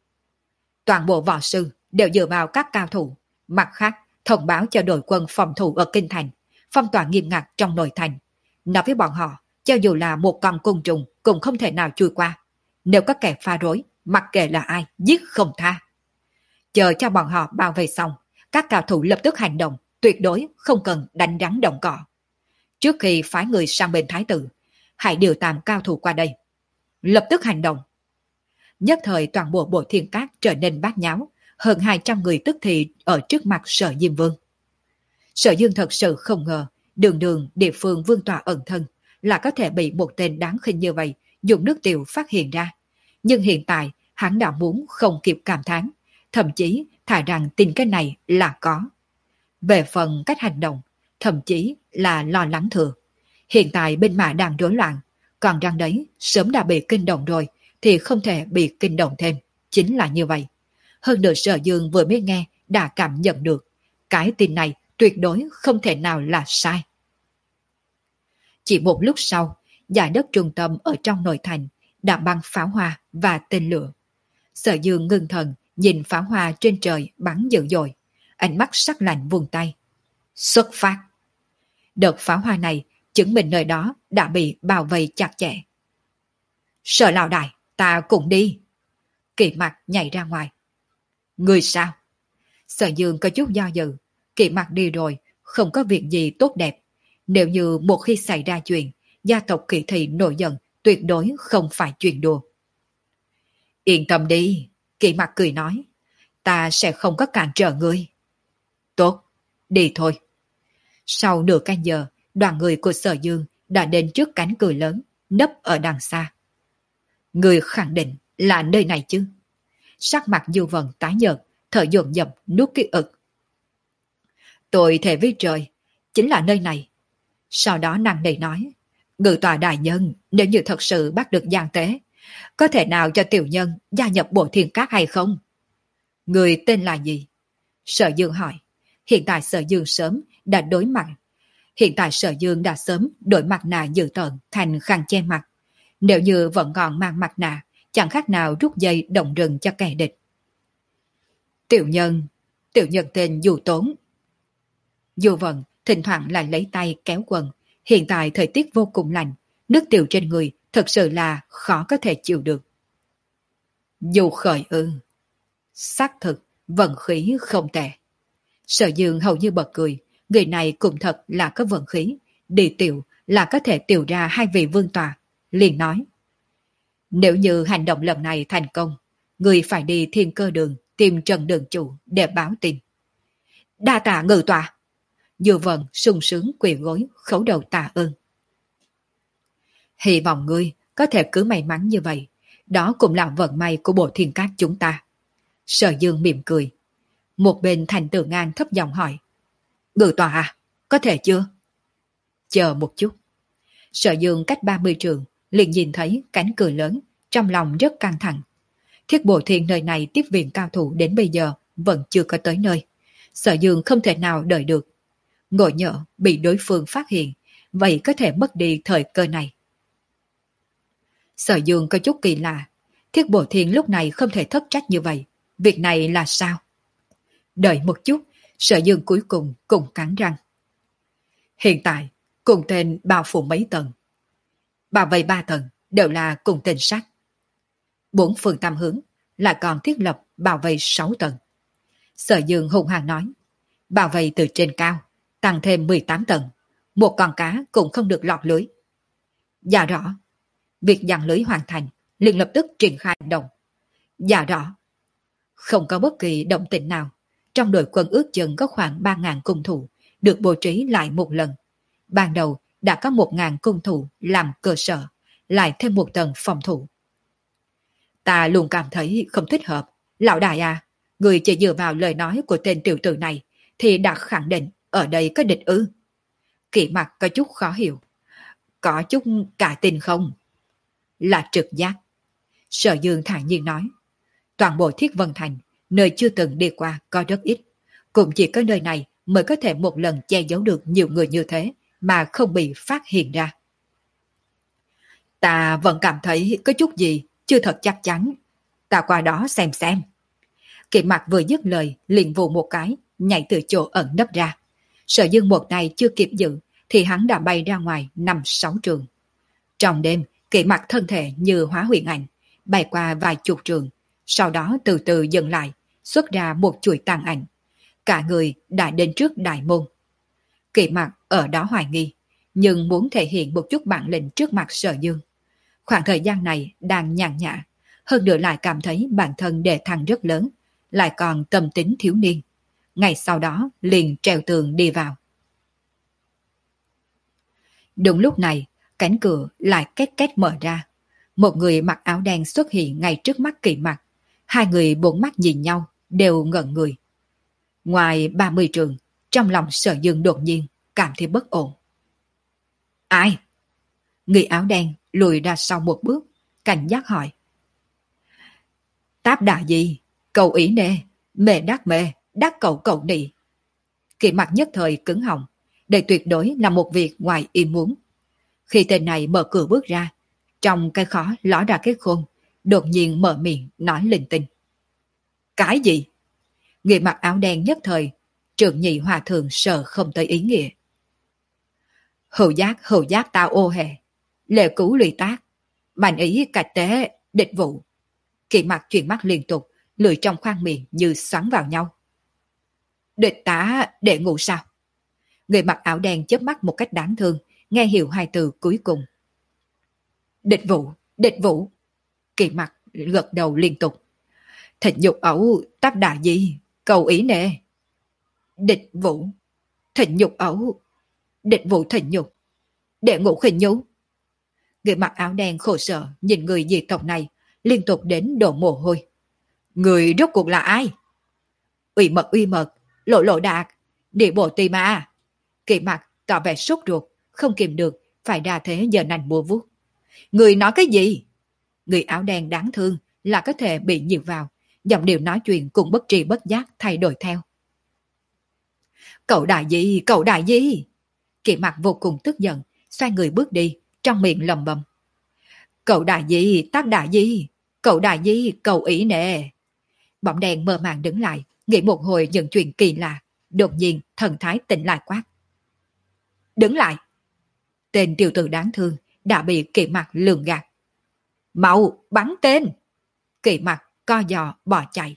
Toàn bộ võ sư đều dựa vào các cao thủ. Mặt khác, thông báo cho đội quân phòng thủ ở Kinh Thành, phong tỏa nghiêm ngặt trong nội thành. Nói với bọn họ, cho dù là một con côn trùng cũng không thể nào chui qua. Nếu có kẻ phá rối, mặc kệ là ai, giết không tha. Chờ cho bọn họ bao vây xong, các cao thủ lập tức hành động, tuyệt đối không cần đánh rắn động cỏ. Trước khi phái người sang bên thái tử, hãy điều tạm cao thủ qua đây. Lập tức hành động. Nhất thời toàn bộ bộ thiên cát trở nên bát nháo, hơn hai trăm người tức thì ở trước mặt Sở Diêm Vương. Sở Dương thật sự không ngờ, đường đường địa phương vương tọa ẩn thân, là có thể bị một tên đáng khinh như vậy dùng nước tiểu phát hiện ra. Nhưng hiện tại, hắn đã muốn không kịp cảm thán, thậm chí thà rằng tin cái này là có. Về phần cách hành động, thậm chí là lo lắng thừa. Hiện tại bên Mã đang rối loạn, còn rằng đấy sớm đã bị kinh động rồi, thì không thể bị kinh động thêm, chính là như vậy. Hơn nữa Sở Dương vừa mới nghe đã cảm nhận được, cái tin này tuyệt đối không thể nào là sai. Chỉ một lúc sau, giải đất trung tâm ở trong nội thành đã bắn pháo hoa và tên lửa. Sở Dương ngưng thần nhìn pháo hoa trên trời bắn dữ dội, ánh mắt sắc lạnh vùng tay. Xuất phát! Đợt pháo hoa này chứng minh nơi đó đã bị bao vây chặt chẽ. Sở lão đại, ta cũng đi. Kỵ Mặc nhảy ra ngoài. Người sao? Sở Dương có chút do dự. Kỵ Mặc đi rồi, không có việc gì tốt đẹp. Nếu như một khi xảy ra chuyện, gia tộc Kỵ Thị nổi giận, tuyệt đối không phải chuyện đùa. Yên tâm đi, Kỵ Mặc cười nói. Ta sẽ không có cản trở ngươi. Tốt, đi thôi. Sau nửa canh giờ, đoàn người của Sở Dương đã đến trước cánh cửa lớn, nấp ở đằng xa. Người khẳng định là nơi này chứ? Sắc mặt Du Vân tái nhợt, thở dồn dập nuốt ký ức. Tôi thề với trời, chính là nơi này. Sau đó nàng này nói, Ngự tòa đại nhân, nếu như thật sự bắt được Giang Tế, có thể nào cho tiểu nhân gia nhập bộ thiên cát hay không? Người tên là gì? Sở Dương hỏi. Hiện tại Sở Dương sớm đã đối mặt. Hiện tại Sở Dương đã sớm đổi mặt nạ dữ tợn thành khăn che mặt. Nếu như vẫn còn mang mặt nạ, chẳng khác nào rút dây động rừng cho kẻ địch. Tiểu nhân, tiểu nhân tên Du Tốn. Du Vận thỉnh thoảng lại lấy tay kéo quần. Hiện tại thời tiết vô cùng lạnh, nước tiểu trên người thật sự là khó có thể chịu được. Du Khởi ư. Xác thực, vận khí không tệ. Sở Dương hầu như bật cười, người này cũng thật là có vận khí, đi tiểu là có thể tiểu ra hai vị vương tòa. Liền nói, nếu như hành động lần này thành công, người phải đi Thiên Cơ Đường tìm Trần Đường Chủ để báo tin. Đa tạ Ngự tòa. Dư Vận sung sướng quỳ gối khấu đầu tạ ơn. Hy vọng ngươi có thể cứ may mắn như vậy, đó cũng là vận may của bộ thiên cát chúng ta. Sở Dương mỉm cười. Một bên Thành Tử Ngang thấp giọng hỏi, Ngự tòa à, có thể chưa? Chờ một chút. Sở Dương cách ba mươi trường liền nhìn thấy cánh cửa lớn, trong lòng rất căng thẳng. Thiết Bộ Thiên nơi này tiếp viện cao thủ đến bây giờ vẫn chưa có tới nơi. Sở Dương không thể nào đợi được. Ngộ nhỡ bị đối phương phát hiện, vậy có thể mất đi thời cơ này. Sở Dương có chút kỳ lạ. Thiết Bộ Thiên lúc này không thể thất trách như vậy. Việc này là sao? Đợi một chút, Sở Dương cuối cùng cũng cắn răng. Hiện tại, cùng tên bao phủ mấy tầng. Bao vây ba tầng đều là cùng tên sát. Bốn phương tam hướng lại còn thiết lập bảo vệ sáu tầng. Sở Dương hùng hăng nói, bảo vệ từ trên cao, tăng thêm mười tám tầng, một con cá cũng không được lọt lưới. Dạ rõ. Việc dàn lưới hoàn thành, liền lập tức triển khai hành động. Dạ rõ. Không có bất kỳ động tĩnh nào. Trong đội quân ước chừng có khoảng ba nghìn cung thủ, được bố trí lại một lần. Ban đầu đã có một nghìn cung thủ làm cơ sở, lại thêm một tầng phòng thủ. Ta luôn cảm thấy không thích hợp. Lão đại à, người chỉ dựa vào lời nói của tên tiểu tử này thì đã khẳng định ở đây có địch ư. Kỵ Mặc có chút khó hiểu. Có chút cả tin không? Là trực giác. Sở Dương thản nhiên nói. Toàn bộ Thiết Vân Thành, nơi chưa từng đi qua có rất ít. Cũng chỉ có nơi này mới có thể một lần che giấu được nhiều người như thế mà không bị phát hiện ra. Ta vẫn cảm thấy có chút gì chưa thật chắc chắn. Ta qua đó xem xem. Kỵ Mặc vừa dứt lời, liền vù một cái, nhảy từ chỗ ẩn nấp ra. Sở Dương một tay chưa kịp giữ, thì hắn đã bay ra ngoài năm sáu trường. Trong đêm, Kỵ Mặc thân thể như hóa huyền ảnh, bay qua vài chục trường, sau đó từ từ dừng lại, xuất ra một chuỗi tàn ảnh. Cả người đã đến trước đại môn. Kỵ Mặc ở đó hoài nghi, nhưng muốn thể hiện một chút bản lĩnh trước mặt Sở Dương. Khoảng thời gian này đang nhàn nhã, hơn nữa lại cảm thấy bản thân đề thăng rất lớn, lại còn tâm tính thiếu niên. Ngày sau đó liền trèo tường đi vào. Đúng lúc này, cánh cửa lại két két mở ra. Một người mặc áo đen xuất hiện ngay trước mắt Kỵ Mặc. Hai người bốn mắt nhìn nhau, đều ngẩn người. Ngoài ba mươi trường, trong lòng Sở Dương đột nhiên cảm thấy bất ổn. Ai? Người áo đen lùi ra sau một bước, cảnh giác hỏi. Táp đà gì? Cầu ý nè, mê đắc mê, đắc cầu cầu nị. Kỵ Mặc nhất thời cứng họng, đây tuyệt đối là một việc ngoài ý muốn. Khi tên này mở cửa bước ra, trong cái khó ló ra cái khôn, đột nhiên mở miệng nói linh tinh. Cái gì? Người mặc áo đen nhất thời, trưởng nhị hòa thượng sợ không tới ý nghĩa. Hữu giác hữu giác tao ô hề, lệ cứu lụy tác, mạnh ý cạch tế, địch vụ. Kỵ Mặc chuyển mắt liên tục, lưỡi trong khoang miệng như xoắn vào nhau. Địch tá để ngủ sao? Người mặc áo đen chớp mắt một cách đáng thương, nghe hiểu hai từ cuối cùng. Địch vụ, địch vụ. Kỵ Mặc gật đầu liên tục. Thịnh dục ẩu, táp đà gì, cầu ý nè. Địch vụ, thịnh dục ẩu, địch vụ thịnh dục, để ngủ khinh nhú. Người mặc áo đen khổ sở nhìn người diệt tộc này, liên tục đến đổ mồ hôi. Người rốt cuộc là ai? Ủy mật uy mật, lộ lộ đạt, địa bộ tì ma. Kỵ Mặc tỏ vẻ sốt ruột, không kìm được, phải đa thế giờ nành bùa vuốt. Người nói cái gì? Người áo đen đáng thương là có thể bị nhiều vào, giọng điệu nói chuyện cũng bất tri bất giác thay đổi theo. Cậu đại gì, cậu đại gì? Kỵ Mặc vô cùng tức giận, xoay người bước đi, trong miệng lầm bầm. Cậu đại gì, tác đại gì, cậu đại gì, cậu ý nè. Bóng đèn mơ màng đứng lại, nghĩ một hồi những chuyện kỳ lạ, đột nhiên thần thái tỉnh lại quát. Đứng lại! Tên tiểu tử đáng thương đã bị Kỵ Mặc lường gạt. Mau bắn tên! Kỵ Mặc co giò bỏ chạy.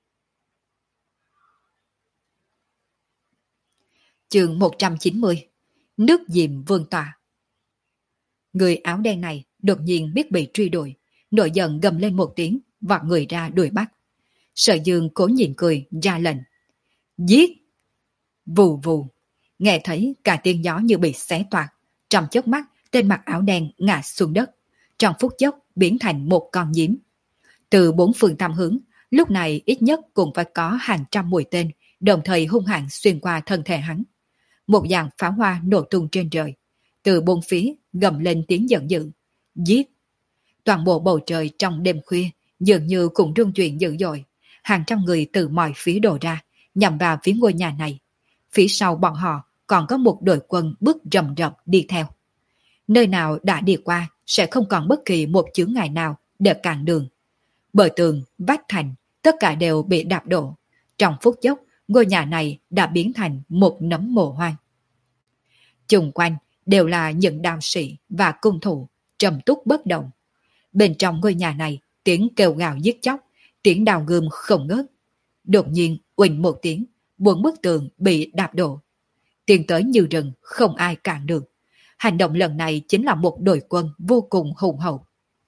Chương một trăm chín mươi. Nước diệm vương tọa. Người áo đen này đột nhiên biết bị truy đuổi, nổi giận gầm lên một tiếng, vọt người ra đuổi bắt. Sở Dương cố nhìn cười, ra lệnh. Giết! Vù vù, nghe thấy cả tiếng gió như bị xé toạc. Trong chớp mắt, tên mặc áo đen ngã xuống đất, trong phút chốc biến thành một con nhím. Từ bốn phương tám hướng, lúc này ít nhất cũng phải có hàng trăm mũi tên, đồng thời hung hãn xuyên qua thân thể hắn. Một dàn pháo hoa nổ tung trên trời, từ bốn phía gầm lên tiếng giận dữ. Giết! Toàn bộ bầu trời trong đêm khuya dường như cũng rung chuyển dữ dội. Hàng trăm người từ mọi phía đổ ra, nhằm vào phía ngôi nhà này. Phía sau bọn họ còn có một đội quân bước rầm rập đi theo. Nơi nào đã đi qua sẽ không còn bất kỳ một chướng ngại nào để cản đường. Bờ tường, vách thành, tất cả đều bị đạp đổ. Trong phút chốc, ngôi nhà này đã biến thành một nấm mồ hoang. Chung quanh đều là những đạo sĩ và cung thủ, trầm túc bất động. Bên trong ngôi nhà này, tiếng kêu gào giết chóc, tiếng đào gươm không ngớt. Đột nhiên, uỳnh một tiếng, bốn bức tường bị đạp đổ. Tiến tới như rừng, không ai cản được. Hành động lần này chính là một đội quân vô cùng hùng hậu.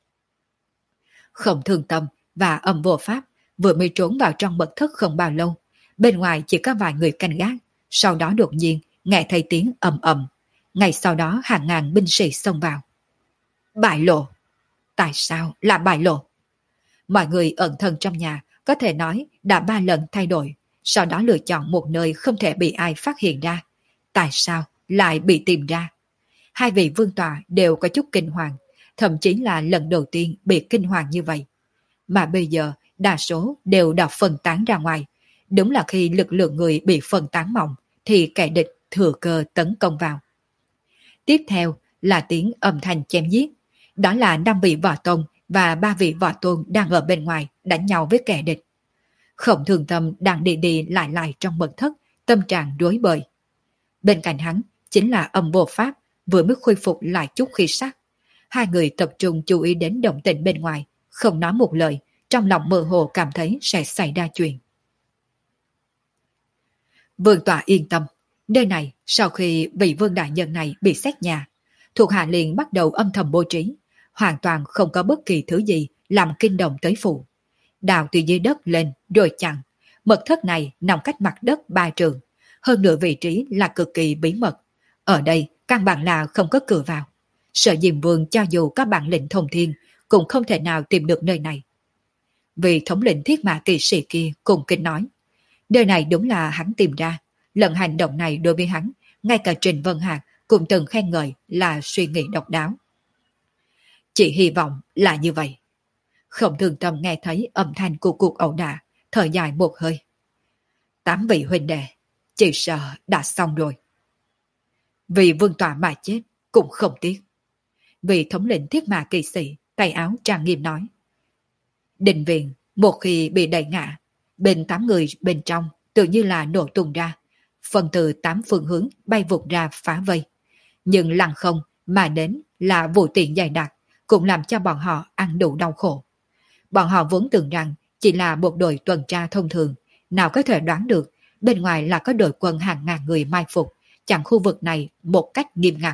Không thương tâm và âm vô pháp vừa mới trốn vào trong mật thất không bao lâu. Bên ngoài chỉ có vài người canh gác, sau đó đột nhiên nghe thấy tiếng ầm ầm. Ngay sau đó hàng ngàn binh sĩ xông vào. Bại lộ! Tại sao là bại lộ? Mọi người ẩn thân trong nhà có thể nói đã ba lần thay đổi, sau đó lựa chọn một nơi không thể bị ai phát hiện ra. Tại sao lại bị tìm ra? Hai vị vương tọa đều có chút kinh hoàng, thậm chí là lần đầu tiên bị kinh hoàng như vậy. Mà bây giờ đa số đều đã phân tán ra ngoài. Đúng là khi lực lượng người bị phân tán mỏng thì kẻ địch thừa cơ tấn công vào. Tiếp theo là tiếng âm thanh chém giết. Đó là năm vị võ tôn và ba vị võ tôn đang ở bên ngoài đánh nhau với kẻ địch. Khổng Thường Tâm đang đi đi lại lại trong mật thất, tâm trạng rối bời. Bên cạnh hắn chính là Âm Vô Pháp, vừa mới khôi phục lại chút khí sắc. Hai người tập trung chú ý đến động tĩnh bên ngoài, không nói một lời, trong lòng mơ hồ cảm thấy sẽ xảy ra chuyện. Vương tọa yên tâm, nơi này sau khi vị vương đại nhân này bị xét nhà, thuộc hạ liền bắt đầu âm thầm bố trí, hoàn toàn không có bất kỳ thứ gì làm kinh động tới phụ. Đào từ dưới đất lên rồi chặn, mật thất này nằm cách mặt đất ba trường, hơn nữa vị trí là cực kỳ bí mật. Ở đây căn bản là không có cửa vào. Sở Diêm Vương cho dù có bản lĩnh thông thiên cũng không thể nào tìm được nơi này. Vì thống lĩnh thiết mã kỳ sĩ kia cùng kinh nói, nơi này đúng là hắn tìm ra. Lần hành động này đối với hắn, ngay cả Trình Vân Hạc cũng từng khen ngợi là suy nghĩ độc đáo. Chỉ hy vọng là như vậy. Khổng Thường Tâm nghe thấy âm thanh của cuộc ẩu đả, thở dài một hơi. Tám vị huynh đệ, chỉ sợ đã xong rồi. Vì vương tọa mà chết cũng không tiếc. Vì thống lĩnh thiết mã kỳ sĩ, tay áo trang nghiêm nói. Đình viện, một khi bị đẩy ngã, bên tám người bên trong tự như là nổ tung ra, phần từ tám phương hướng bay vụt ra phá vây. Nhưng lặng không mà đến là vụ tiện dày đặc, cũng làm cho bọn họ ăn đủ đau khổ. Bọn họ vốn tưởng rằng chỉ là một đội tuần tra thông thường, nào có thể đoán được bên ngoài là có đội quân hàng ngàn người mai phục, chặn khu vực này một cách nghiêm ngặt.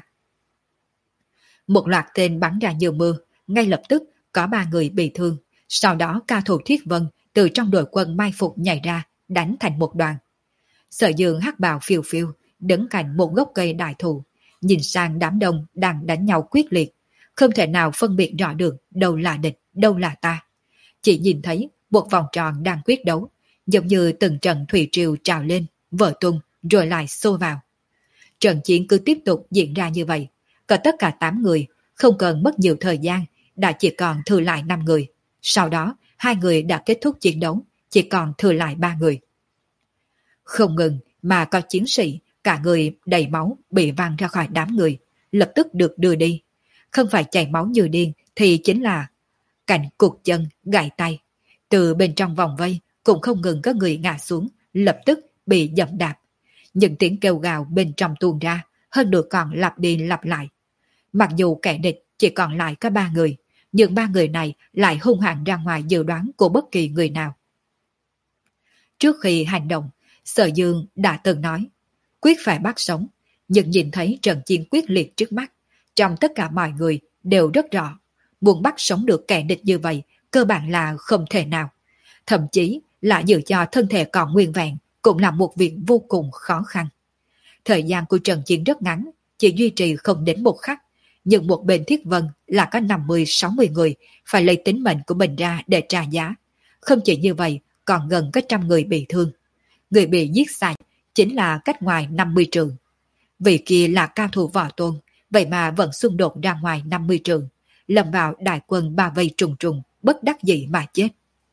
Một loạt tên bắn ra như mưa, ngay lập tức có ba người bị thương, sau đó cao thủ Thiết Vân từ trong đội quân mai phục nhảy ra, đánh thành một đoàn. Sở Dương hắc bào phiêu phiêu, đứng cạnh một gốc cây đại thụ, nhìn sang đám đông đang đánh nhau quyết liệt, không thể nào phân biệt rõ được đâu là địch, đâu là ta. Chỉ nhìn thấy một vòng tròn đang quyết đấu, giống như từng trận thủy triều trào lên, vỡ tung, rồi lại xô vào. Trận chiến cứ tiếp tục diễn ra như vậy, có tất cả tám người, không cần mất nhiều thời gian, đã chỉ còn thừa lại năm người. Sau đó, hai người đã kết thúc chiến đấu, chỉ còn thừa lại ba người. Không ngừng mà có chiến sĩ, cả người đầy máu bị văng ra khỏi đám người, lập tức được đưa đi. Không phải chảy máu như điên thì chính là cạnh cụt chân, gãy tay. Từ bên trong vòng vây cũng không ngừng có người ngã xuống, lập tức bị dẫm đạp. Những tiếng kêu gào bên trong tuôn ra, hơn nữa còn lặp đi lặp lại. Mặc dù kẻ địch chỉ còn lại có ba người, nhưng ba người này lại hung hãn ra ngoài dự đoán của bất kỳ người nào. Trước khi hành động, Sở Dương đã từng nói, quyết phải bắt sống, nhưng nhìn thấy trận chiến quyết liệt trước mắt, trong tất cả mọi người đều rất rõ, muốn bắt sống được kẻ địch như vậy, cơ bản là không thể nào. Thậm chí là giữ cho thân thể còn nguyên vẹn, cũng là một việc vô cùng khó khăn. Thời gian của trận chiến rất ngắn, chỉ duy trì không đến một khắc, nhưng một bên Thiết Vân là có năm mươi sáu mươi người phải lấy tính mệnh của mình ra để trả giá. Không chỉ như vậy, còn gần có trăm người bị thương. Người bị giết sạch chính là cách ngoài năm mươi trường. Vì kia là cao thủ võ tôn, vậy mà vẫn xung đột ra ngoài năm mươi trường, lâm vào đại quân ba vây trùng trùng, bất đắc dĩ mà chết.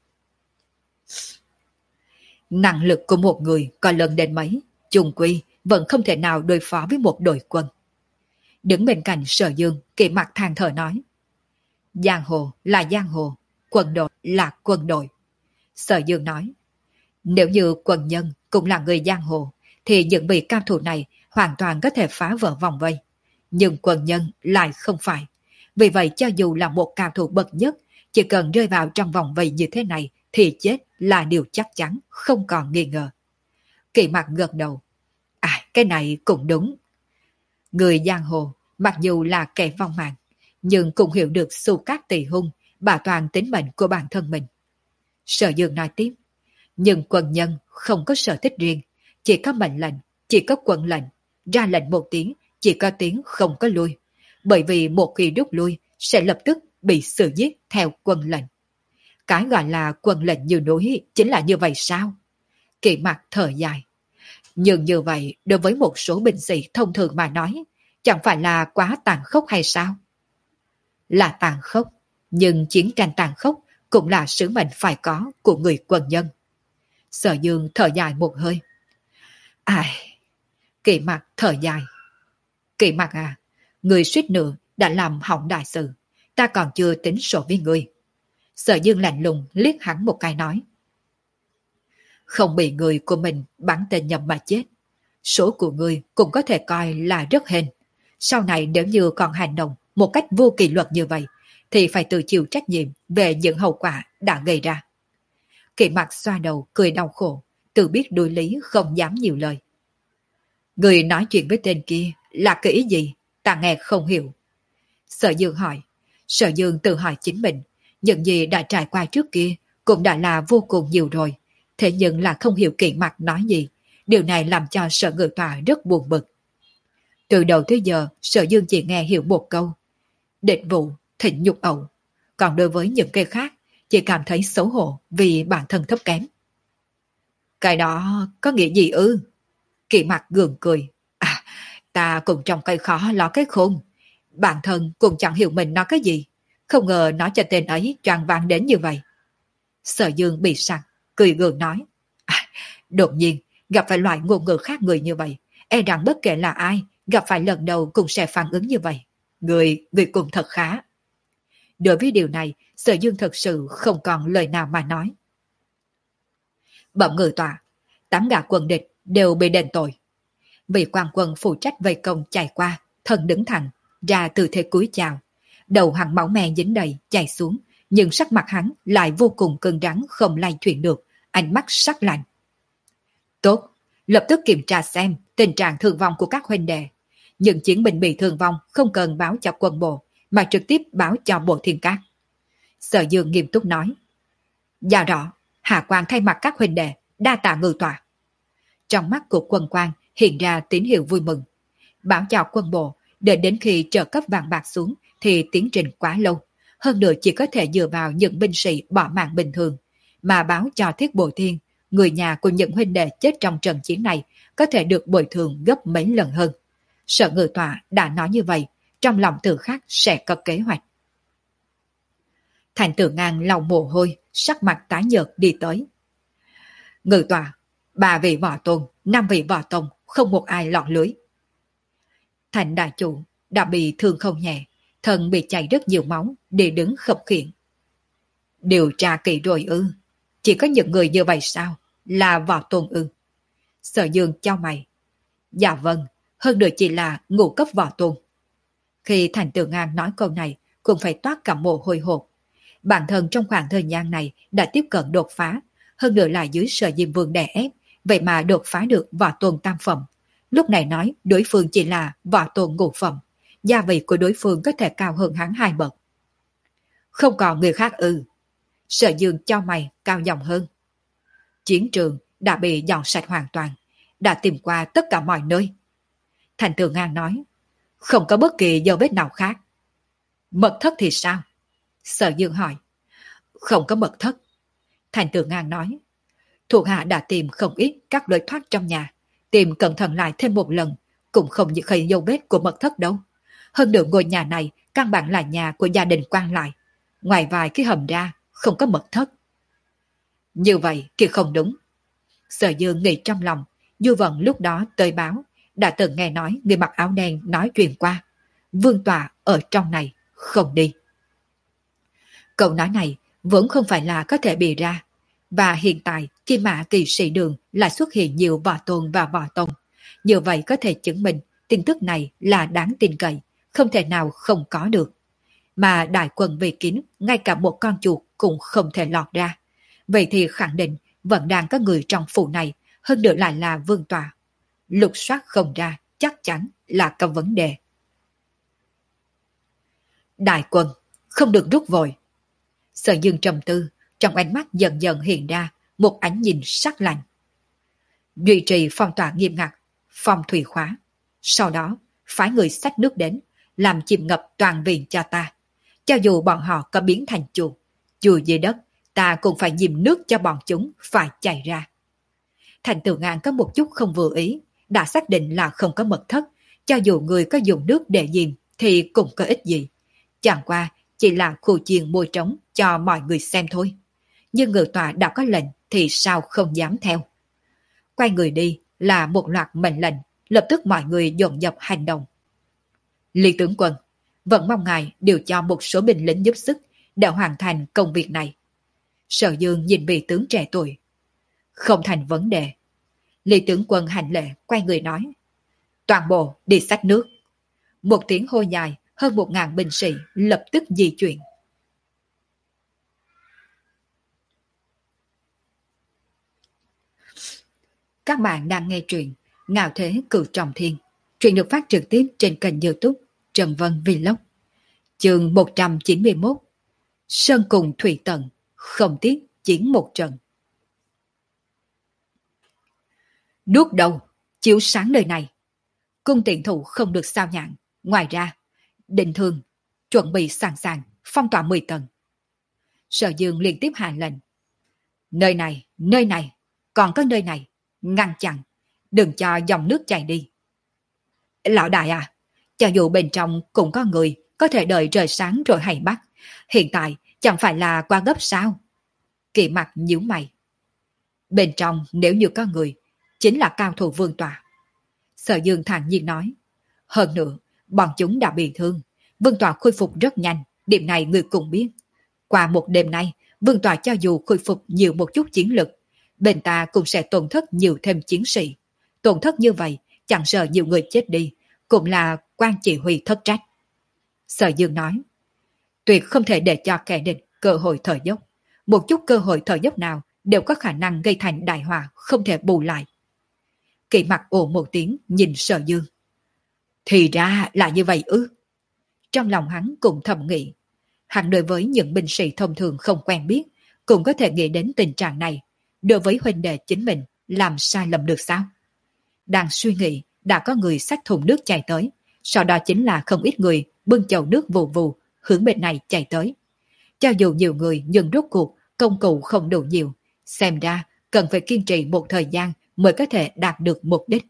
Năng lực của một người có lớn đến mấy, chung quy vẫn không thể nào đối phó với một đội quân. Đứng bên cạnh Sở Dương, Kỳ Mặc than thở nói, giang hồ là giang hồ, quân đội là quân đội. Sở Dương nói, nếu như quân nhân cũng là người giang hồ, thì những vị cao thủ này hoàn toàn có thể phá vỡ vòng vây. Nhưng quân nhân lại không phải. Vì vậy cho dù là một cao thủ bậc nhất, chỉ cần rơi vào trong vòng vây như thế này thì chết là điều chắc chắn, không còn nghi ngờ. Kỳ Mặc gật đầu. À, cái này cũng đúng. Người giang hồ, mặc dù là kẻ vong mạng, nhưng cũng hiểu được xu cát tỳ hung, bảo toàn tính mệnh của bản thân mình. Sở Dương nói tiếp, nhưng quân nhân không có sở thích riêng, chỉ có mệnh lệnh, chỉ có quân lệnh, ra lệnh một tiếng, chỉ có tiếng không có lui. Bởi vì một khi rút lui, sẽ lập tức bị xử giết theo quân lệnh. Cái gọi là quân lệnh như núi chính là như vậy sao? Kỳ Mặc thở dài. Nhưng như vậy, đối với một số binh sĩ thông thường mà nói, chẳng phải là quá tàn khốc hay sao? Là tàn khốc, nhưng chiến tranh tàn khốc cũng là sứ mệnh phải có của người quân nhân. Sở Dương thở dài một hơi. Ai... Kỳ Mặc thở dài. Kỳ Mặc à, người suýt nữa đã làm hỏng đại sự, ta còn chưa tính sổ với người. Sở Dương lạnh lùng liếc hắn một cái nói. không bị người của mình bắn tên nhầm mà chết. Số của ngươi cũng có thể coi là rất hên. Sau này nếu như còn hành động một cách vô kỷ luật như vậy, thì phải tự chịu trách nhiệm về những hậu quả đã gây ra. Kỷ Mặc xoa đầu cười đau khổ, tự biết đối lý không dám nhiều lời. Người nói chuyện với tên kia là cái ý gì? Ta nghe không hiểu. Sở Dương hỏi. Sở Dương tự hỏi chính mình, những gì đã trải qua trước kia cũng đã là vô cùng nhiều rồi, thế nhưng là không hiểu Kỷ Mặc nói gì. Điều này làm cho Sở Ngự Tọa rất buồn bực. Từ đầu tới giờ, Sở Dương chỉ nghe hiểu một câu: định vụ, thịnh nhục ẩu. Còn đối với những cây khác, chỉ cảm thấy xấu hổ vì bản thân thấp kém. Cái đó có nghĩa gì ư? Kỷ Mặc gượng cười. À, ta cũng trong cây khó lo cái khôn. Bản thân cũng chẳng hiểu mình nói cái gì. Không ngờ nói cho tên ấy choáng váng đến như vậy. Sở Dương bị sặc, cười gượng nói. À, đột nhiên, gặp phải loại ngôn ngữ khác người như vậy, e rằng bất kể là ai, gặp phải lần đầu cũng sẽ phản ứng như vậy. Người, người cũng thật khá. Đối với điều này, Sở Dương thật sự không còn lời nào mà nói. Bẩm Ngự Tọa, tám gã quân địch đều bị đền tội. Vị quan quân phụ trách vây công chạy qua, thân đứng thẳng, ra từ thế cúi chào. Đầu hắn máu me dính đầy, chảy xuống, nhưng sắc mặt hắn lại vô cùng cứng rắn không lay chuyển được, ánh mắt sắc lạnh. Tốt, lập tức kiểm tra xem tình trạng thương vong của các huynh đệ. Những chiến binh bị thương vong không cần báo cho quân bộ, mà trực tiếp báo cho Bộ Thiên Cát. Sở Dương nghiêm túc nói. Dạ rõ, Hạ Quan thay mặt các huynh đệ, đa tạ Ngự Tọa. Trong mắt của quân quan hiện ra tín hiệu vui mừng. Báo cho quân bộ, đợi đến khi trợ cấp vàng bạc xuống thì tiến trình quá lâu. Hơn nữa chỉ có thể dựa vào những binh sĩ bỏ mạng bình thường, mà báo cho Thiết Bội Thiên, người nhà của những huynh đệ chết trong trận chiến này có thể được bồi thường gấp mấy lần hơn. Sở Ngự Tọa đã nói như vậy, trong lòng tự khắc sẽ có kế hoạch. Thành Tử Ngang lau mồ hôi, sắc mặt tái nhợt đi tới. Ngự Tọa, ba vị võ tôn, năm vị võ tông, không một ai lọt lưới. Thành đại chủ đã bị thương không nhẹ, thân bị chảy rất nhiều máu, để đứng khập khiễng. Điều tra kỹ rồi ư? Chỉ có những người như vậy sao? Là võ tôn ư? Sở Dương chau mày. Dạ vâng, hơn nữa chỉ là ngũ cấp võ tôn. Khi Thành Tử Ngang nói câu này, cũng phải toát cả mồ hôi hột. Bản thân trong khoảng thời gian này đã tiếp cận đột phá, hơn nữa là dưới Sở Diêm Vương đè ép, vậy mà đột phá được võ tôn tam phẩm. Lúc này nói đối phương chỉ là võ tôn ngũ phẩm, gia vị của đối phương có thể cao hơn hắn hai bậc. Không còn người khác ư? Sở Dương cho mày cao giọng hơn. Chiến trường đã bị dọn sạch hoàn toàn, đã tìm qua tất cả mọi nơi. Thành Tử Ngang nói, không có bất kỳ dấu vết nào khác. Mật thất thì sao? Sở Dương hỏi. Không có mật thất. Thành Tử Ngang nói, thuộc hạ đã tìm không ít các lối thoát trong nhà, tìm cẩn thận lại thêm một lần, cũng không những khởi dấu vết của mật thất đâu. Hơn nữa ngôi nhà này căn bản là nhà của gia đình quan lại, ngoài vài cái hầm ra không có mật thất. Như vậy thì không đúng. Sở Dương nghĩ trong lòng, Du Vận lúc đó tới báo, đã từng nghe nói người mặc áo đen nói chuyện qua. Vương tọa ở trong này, không đi. Câu nói này vẫn không phải là có thể bịa ra. Và hiện tại, khi mà kỳ sĩ đường lại xuất hiện nhiều võ tôn và võ tông, như vậy có thể chứng minh tin tức này là đáng tin cậy, không thể nào không có được. Mà đại quân về kín, ngay cả một con chuột cũng không thể lọt ra. Vậy thì khẳng định vẫn đang có người trong phủ này, hơn nữa lại là vương tọa. Lục soát không ra, chắc chắn là có vấn đề. Đại quân, không được rút vội. Sở Dương trầm tư, trong ánh mắt dần dần hiện ra một ánh nhìn sắc lạnh. Duy trì phong tỏa nghiêm ngặt, phong thủy khóa. Sau đó, phái người xách nước đến, làm chìm ngập toàn viện cho ta. Cho dù bọn họ có biến thành chuột, chùi dưới đất, ta cũng phải dìm nước cho bọn chúng phải chảy ra. Thành Tử Ngang có một chút không vừa ý, đã xác định là không có mật thất, cho dù người có dùng nước để dìm thì cũng có ích gì. Chẳng qua chỉ là khu chiền môi trống cho mọi người xem thôi. Nhưng Ngự Tọa đã có lệnh thì sao không dám theo. Quay người đi là một loạt mệnh lệnh, lập tức mọi người dồn dập hành động. Lý tướng quân, vẫn mong ngài điều cho một số binh lính giúp sức để hoàn thành công việc này. Sở Dương nhìn vị tướng trẻ tuổi. Không thành vấn đề. Lý tướng quân hành lễ quay người nói. Toàn bộ đi xách nước. Một tiếng hô dài, hơn một ngàn binh sĩ lập tức di chuyển. Các bạn đang nghe truyện Ngạo Thế Cửu Trọng Thiên. Truyện được phát trực tiếp trên kênh YouTube Trần Vân Vlog. Chương một trăm chín mươi mốt. Sơn cùng thủy tận, không tiếc chiến một trận. Đuốc đầu, chiếu sáng nơi này. Cung tiện thủ không được sao nhãn. Ngoài ra, định thường, chuẩn bị sẵn sàng, phong tỏa mười tầng. Sở Dương liên tiếp hạ lệnh. Nơi này, nơi này, còn có nơi này, ngăn chặn, đừng cho dòng nước chảy đi. Lão đại à, cho dù bên trong cũng có người có thể đợi trời sáng rồi hay bắt, hiện tại chẳng phải là quá gấp sao? Kỳ mặt nhíu mày. Bên trong nếu như có người, chính là cao thủ vương tọa. Sở Dương thản nhiên nói. Hơn nữa, bọn chúng đã bị thương, vương tọa khôi phục rất nhanh, điểm này người cũng biết. Qua một đêm nay, vương tọa cho dù khôi phục nhiều một chút chiến lực, bên ta cũng sẽ tổn thất nhiều thêm chiến sĩ. Tổn thất như vậy, chẳng sợ nhiều người chết đi, cũng là quan chỉ huy thất trách. Sở Dương nói, tuyệt không thể để cho kẻ địch cơ hội thở dốc. Một chút cơ hội thở dốc nào đều có khả năng gây thành đại họa không thể bù lại. Kỳ mặt ồ một tiếng nhìn Sở Dương. Thì ra là như vậy ư. Trong lòng hắn cũng thầm nghĩ. Hắn đối với những binh sĩ thông thường không quen biết, cũng có thể nghĩ đến tình trạng này. Đối với huynh đệ chính mình, làm sai lầm được sao? Đang suy nghĩ, đã có người xách thùng nước chạy tới. Sau đó chính là không ít người bưng chậu nước vù vù, hướng bên này chạy tới. Cho dù nhiều người nhưng rốt cuộc, công cụ không đủ nhiều. Xem ra, cần phải kiên trì một thời gian mới có thể đạt được mục đích.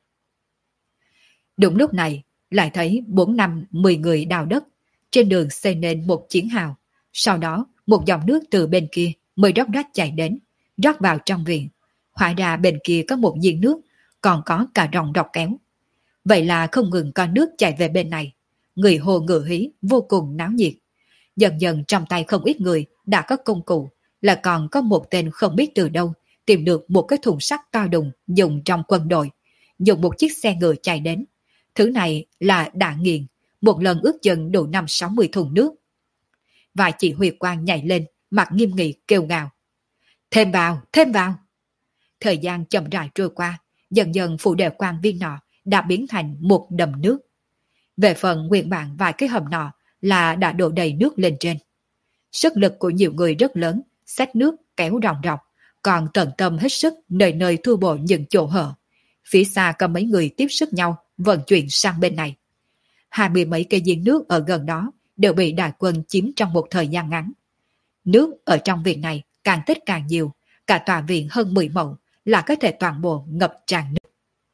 Đúng lúc này, lại thấy bốn năm mười người đào đất, trên đường xây nên một chiến hào. Sau đó, một dòng nước từ bên kia mới rót rách chạy đến, rót vào trong viện. Hóa ra bên kia có một giếng nước, còn có cả ròng rọc kéo. Vậy là không ngừng có nước chạy về bên này. Người hồ ngựa hí vô cùng náo nhiệt. Dần dần trong tay không ít người đã có công cụ, là còn có một tên không biết từ đâu tìm được một cái thùng sắt to đùng dùng trong quân đội, dùng một chiếc xe ngựa chạy đến. Thứ này là đạn nghiền, một lần ước chừng đủ năm sáu mươi thùng nước. Vài chỉ huy quan nhảy lên, mặt nghiêm nghị kêu gào. Thêm vào, thêm vào. Thời gian chậm rãi trôi qua, dần dần phụ đề quan viên nọ đã biến thành một đầm nước. Về phần nguyên bản vài cái hầm nọ là đã đổ đầy nước lên trên. Sức lực của nhiều người rất lớn, xách nước kéo ròng rọc, còn tận tâm hết sức nơi nơi thu bổ những chỗ hở. Phía xa có mấy người tiếp sức nhau vận chuyển sang bên này. Hai mươi mấy cây giếng nước ở gần đó đều bị đại quân chiếm trong một thời gian ngắn. Nước ở trong viện này càng tích càng nhiều, cả tòa viện hơn mười mẫu là có thể toàn bộ ngập tràn nước.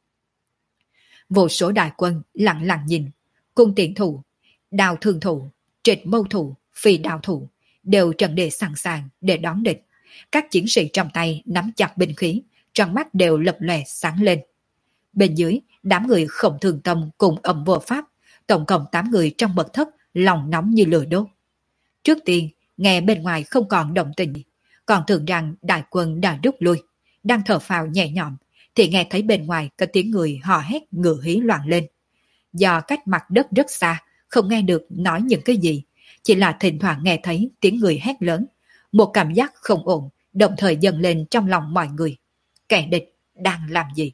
Vô số đại quân lặng lặng nhìn, cung tiện thủ, đào thương thủ, trịch mâu thủ, phi đào thủ đều trận địa sẵn sàng để đón địch. Các chiến sĩ trong tay nắm chặt binh khí, trong mắt đều lập lòe sáng lên. Bên dưới, đám người không thường tâm cùng ầm vô pháp, tổng cộng tám người trong mật thất, lòng nóng như lửa đốt. Trước tiên, nghe bên ngoài không còn động tình, còn tưởng rằng đại quân đã rút lui, đang thở phào nhẹ nhõm, thì nghe thấy bên ngoài có tiếng người hò hét ngựa hí loạn lên. Do cách mặt đất rất xa, không nghe được nói những cái gì, chỉ là thỉnh thoảng nghe thấy tiếng người hét lớn. Một cảm giác không ổn, đồng thời dâng lên trong lòng mọi người. Kẻ địch đang làm gì?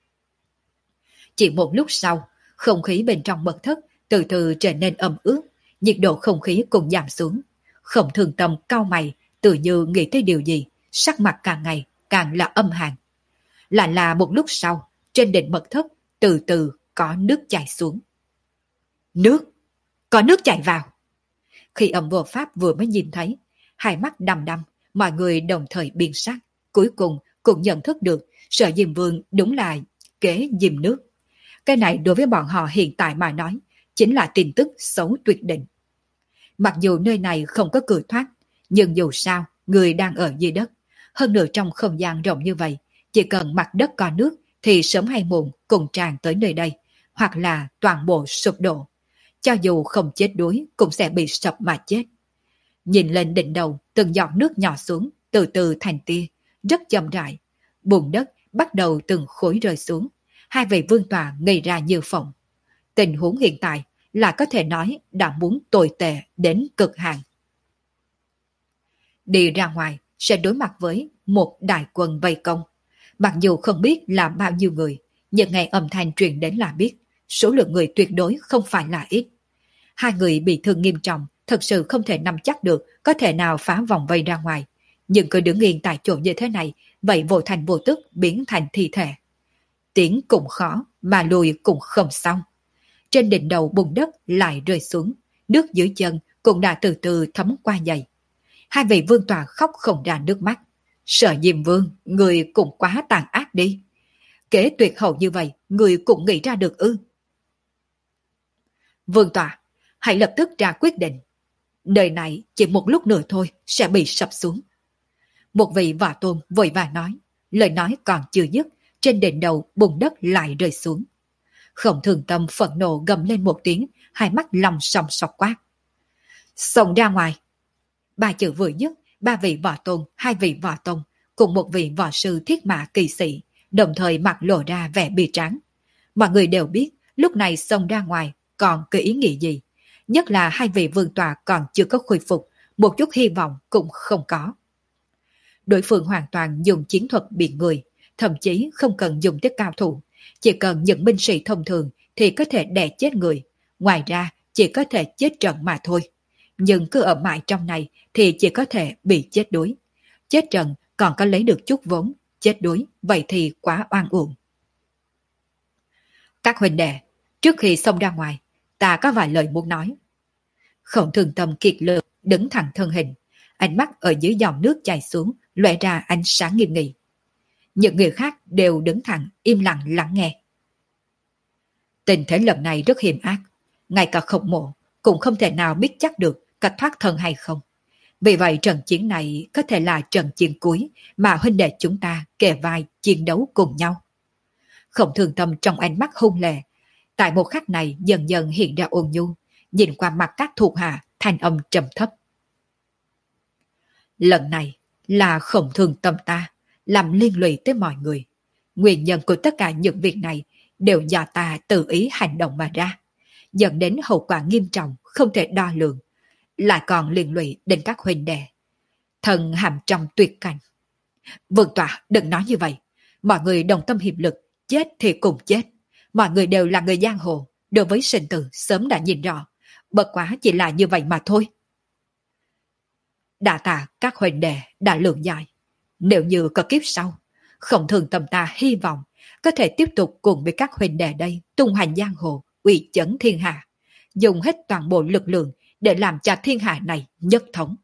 Chỉ một lúc sau, không khí bên trong mật thất từ từ trở nên ẩm ướt, nhiệt độ không khí cũng giảm xuống. Không thường tâm cau mày, tự như nghĩ tới điều gì, sắc mặt càng ngày càng là âm hàn. Lại là một lúc sau, trên đỉnh mật thất từ từ có nước chảy xuống. Nước! Có nước chảy vào! Khi ẩm vô pháp vừa mới nhìn thấy, hai mắt đăm đăm, mọi người đồng thời biến sắc, cuối cùng cũng nhận thức được Sở Diêm Vương đúng là kế diêm nước. Cái này đối với bọn họ hiện tại mà nói, chính là tin tức xấu tuyệt định. Mặc dù nơi này không có cửa thoát, nhưng dù sao, người đang ở dưới đất. Hơn nữa trong không gian rộng như vậy, chỉ cần mặt đất có nước thì sớm hay muộn cùng tràn tới nơi đây, hoặc là toàn bộ sụp đổ. Cho dù không chết đuối cũng sẽ bị sập mà chết. Nhìn lên đỉnh đầu, từng giọt nước nhỏ xuống, từ từ thành tia, rất chậm rãi. Bùn đất bắt đầu từng khối rơi xuống, hai vị vương tọa ngây ra như phỏng. Tình huống hiện tại là có thể nói đã muốn tồi tệ đến cực hạn. Đi ra ngoài sẽ đối mặt với một đại quân vây công. Mặc dù không biết là bao nhiêu người, nhưng nghe âm thanh truyền đến là biết số lượng người tuyệt đối không phải là ít. Hai người bị thương nghiêm trọng, thật sự không thể nắm chắc được có thể nào phá vòng vây ra ngoài. Nhưng cứ đứng yên tại chỗ như thế này, vậy vô thành vô tức biến thành thi thể. Tiến cũng khó, mà lùi cũng không xong. Trên đỉnh đầu bùn đất lại rơi xuống, nước dưới chân cũng đã từ từ thấm qua giày. Hai vị vương tọa khóc không ra nước mắt. Sở Diêm Vương, người cũng quá tàn ác đi. Kế tuyệt hậu như vậy, người cũng nghĩ ra được ư? Vương tọa, hãy lập tức ra quyết định. Đời này chỉ một lúc nữa thôi sẽ bị sập xuống. Một vị võ tôn vội vàng nói, lời nói còn chưa dứt, trên đỉnh đầu bùn đất lại rơi xuống. Khổng Thường Tâm phẫn nộ gầm lên một tiếng, hai mắt lòng sòng sọc quát. Xông ra ngoài. Ba chữ vừa dứt, ba vị võ tôn, hai vị võ tôn, cùng một vị võ sư thiết mã kỳ sĩ, đồng thời mặt lộ ra vẻ bi tráng. Mọi người đều biết, lúc này xông ra ngoài còn có ý nghĩa gì. Nhất là hai vị vương tọa còn chưa có khôi phục, một chút hy vọng cũng không có. Đối phương hoàn toàn dùng chiến thuật biển người, thậm chí không cần dùng tới cao thủ, chỉ cần những binh sĩ thông thường thì có thể đè chết người, ngoài ra chỉ có thể chết trận mà thôi. Nhưng cứ ở mãi trong này thì chỉ có thể bị chết đuối. Chết trận còn có lấy được chút vốn, chết đuối vậy thì quá oan uổng. Các huynh đệ, trước khi xông ra ngoài, ta có vài lời muốn nói. Khổng Thường Tâm kiệt lực đứng thẳng thân hình, ánh mắt ở dưới dòng nước chảy xuống lóe ra ánh sáng nghiêm nghị. Những người khác đều đứng thẳng im lặng lắng nghe. Tình thế lần này rất hiểm ác, ngay cả Khổng Mộ cũng không thể nào biết chắc được có thoát thân hay không. Vì vậy trận chiến này có thể là trận chiến cuối mà huynh đệ chúng ta kề vai chiến đấu cùng nhau. Khổng Thường Tâm trong ánh mắt hung lệ, tại một khắc này dần dần hiện ra ôn nhu, nhìn qua mặt các thuộc hạ thanh âm trầm thấp. Lần này là Khổng Thường Tâm ta làm liên lụy tới mọi người. Nguyên nhân của tất cả những việc này đều do ta tự ý hành động mà ra, dẫn đến hậu quả nghiêm trọng không thể đo lường, lại còn liên lụy đến các huynh đệ. Thần hàm trong tuyệt cảnh. Vương tọa đừng nói như vậy, mọi người đồng tâm hiệp lực, chết thì cùng chết. Mọi người đều là người giang hồ, đối với sinh tử sớm đã nhìn rõ, bất quá chỉ là như vậy mà thôi. Đa tạ các huynh đệ đã lượng dài. Nếu như có kiếp sau, Khổng Thường Tâm ta hy vọng có thể tiếp tục cùng với các huynh đệ đây tung hoành giang hồ, uy chấn thiên hạ, dùng hết toàn bộ lực lượng để làm cho thiên hạ này nhất thống.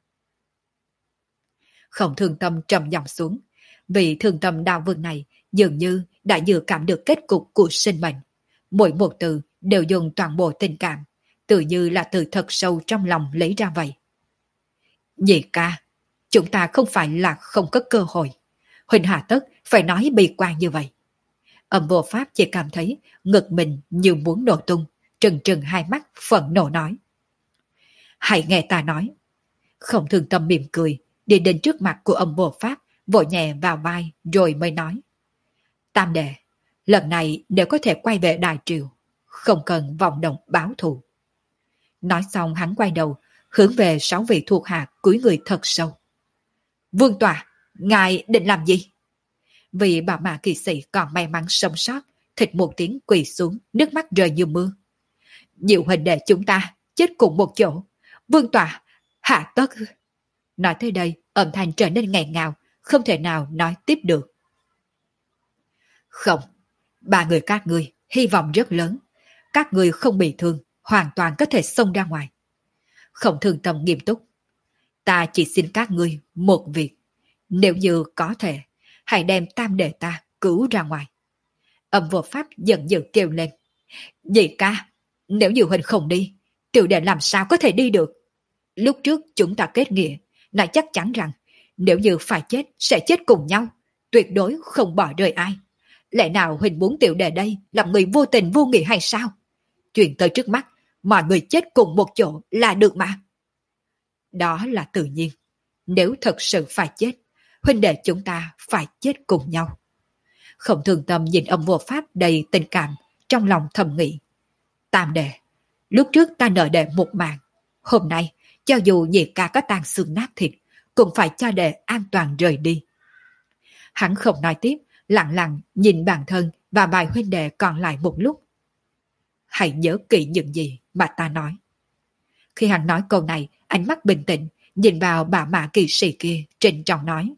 Khổng Thường Tâm trầm giọng xuống, vì Thường Tâm đạo vương này dường như đã dự cảm được kết cục của sinh mệnh. Mỗi một từ đều dùng toàn bộ tình cảm, tự như là từ thật sâu trong lòng lấy ra vậy. Nhị ca, chúng ta không phải là không có cơ hội. Huỳnh hà tất phải nói bi quan như vậy. Âm Vô Pháp chỉ cảm thấy ngực mình như muốn nổ tung, trừng trừng hai mắt phẫn nộ nói. Hãy nghe ta nói. Khổng Thường Tâm mỉm cười, đi đến trước mặt của Âm Vô Pháp, vỗ nhẹ vào vai rồi mới nói. Tam đệ, lần này nếu có thể quay về Đại Triều, không cần vọng động báo thù. Nói xong hắn quay đầu, hướng về sáu vị thuộc hạ cúi người thật sâu. Vương tọa, ngài định làm gì? Vì bà mã kỳ sĩ còn may mắn sống sót, thịt một tiếng quỳ xuống, nước mắt rơi như mưa. Nhiều huynh đệ chúng ta chết cùng một chỗ. Vương tọa, hạ tất. Nói tới đây, âm thanh trở nên nghẹn ngào, không thể nào nói tiếp được. Không, ba người các ngươi hy vọng rất lớn. Các ngươi không bị thương, hoàn toàn có thể xông ra ngoài. Khổng Thường Tâm nghiêm túc. Ta chỉ xin các ngươi một việc. Nếu như có thể, hãy đem tam đệ ta cứu ra ngoài. Âm Vô Pháp giận dữ kêu lên. Nhị ca, nếu như huynh không đi, tiểu đệ làm sao có thể đi được? Lúc trước chúng ta kết nghĩa, lại chắc chắn rằng nếu như phải chết sẽ chết cùng nhau, tuyệt đối không bỏ rơi ai. Lẽ nào huynh muốn tiểu đệ đây làm người vô tình vô nghĩa hay sao? Chuyện tới trước mắt, mọi người chết cùng một chỗ là được mà. Đó là tự nhiên. Nếu thật sự phải chết, huynh đệ chúng ta phải chết cùng nhau. Không Thường Tâm nhìn ông vô pháp đầy tình cảm, trong lòng thầm nghĩ. Tam đệ, lúc trước ta nợ đệ một mạng, hôm nay cho dù nhị ca có tàn xương nát thịt, cũng phải cho đệ an toàn rời đi. Hắn không nói tiếp, lặng lặng nhìn bản thân và vài huynh đệ còn lại một lúc. Hãy nhớ kỹ những gì mà ta nói. Khi hắn nói câu này, ánh mắt bình tĩnh, nhìn vào bà mã kỳ sĩ kia, trịnh trọng nói.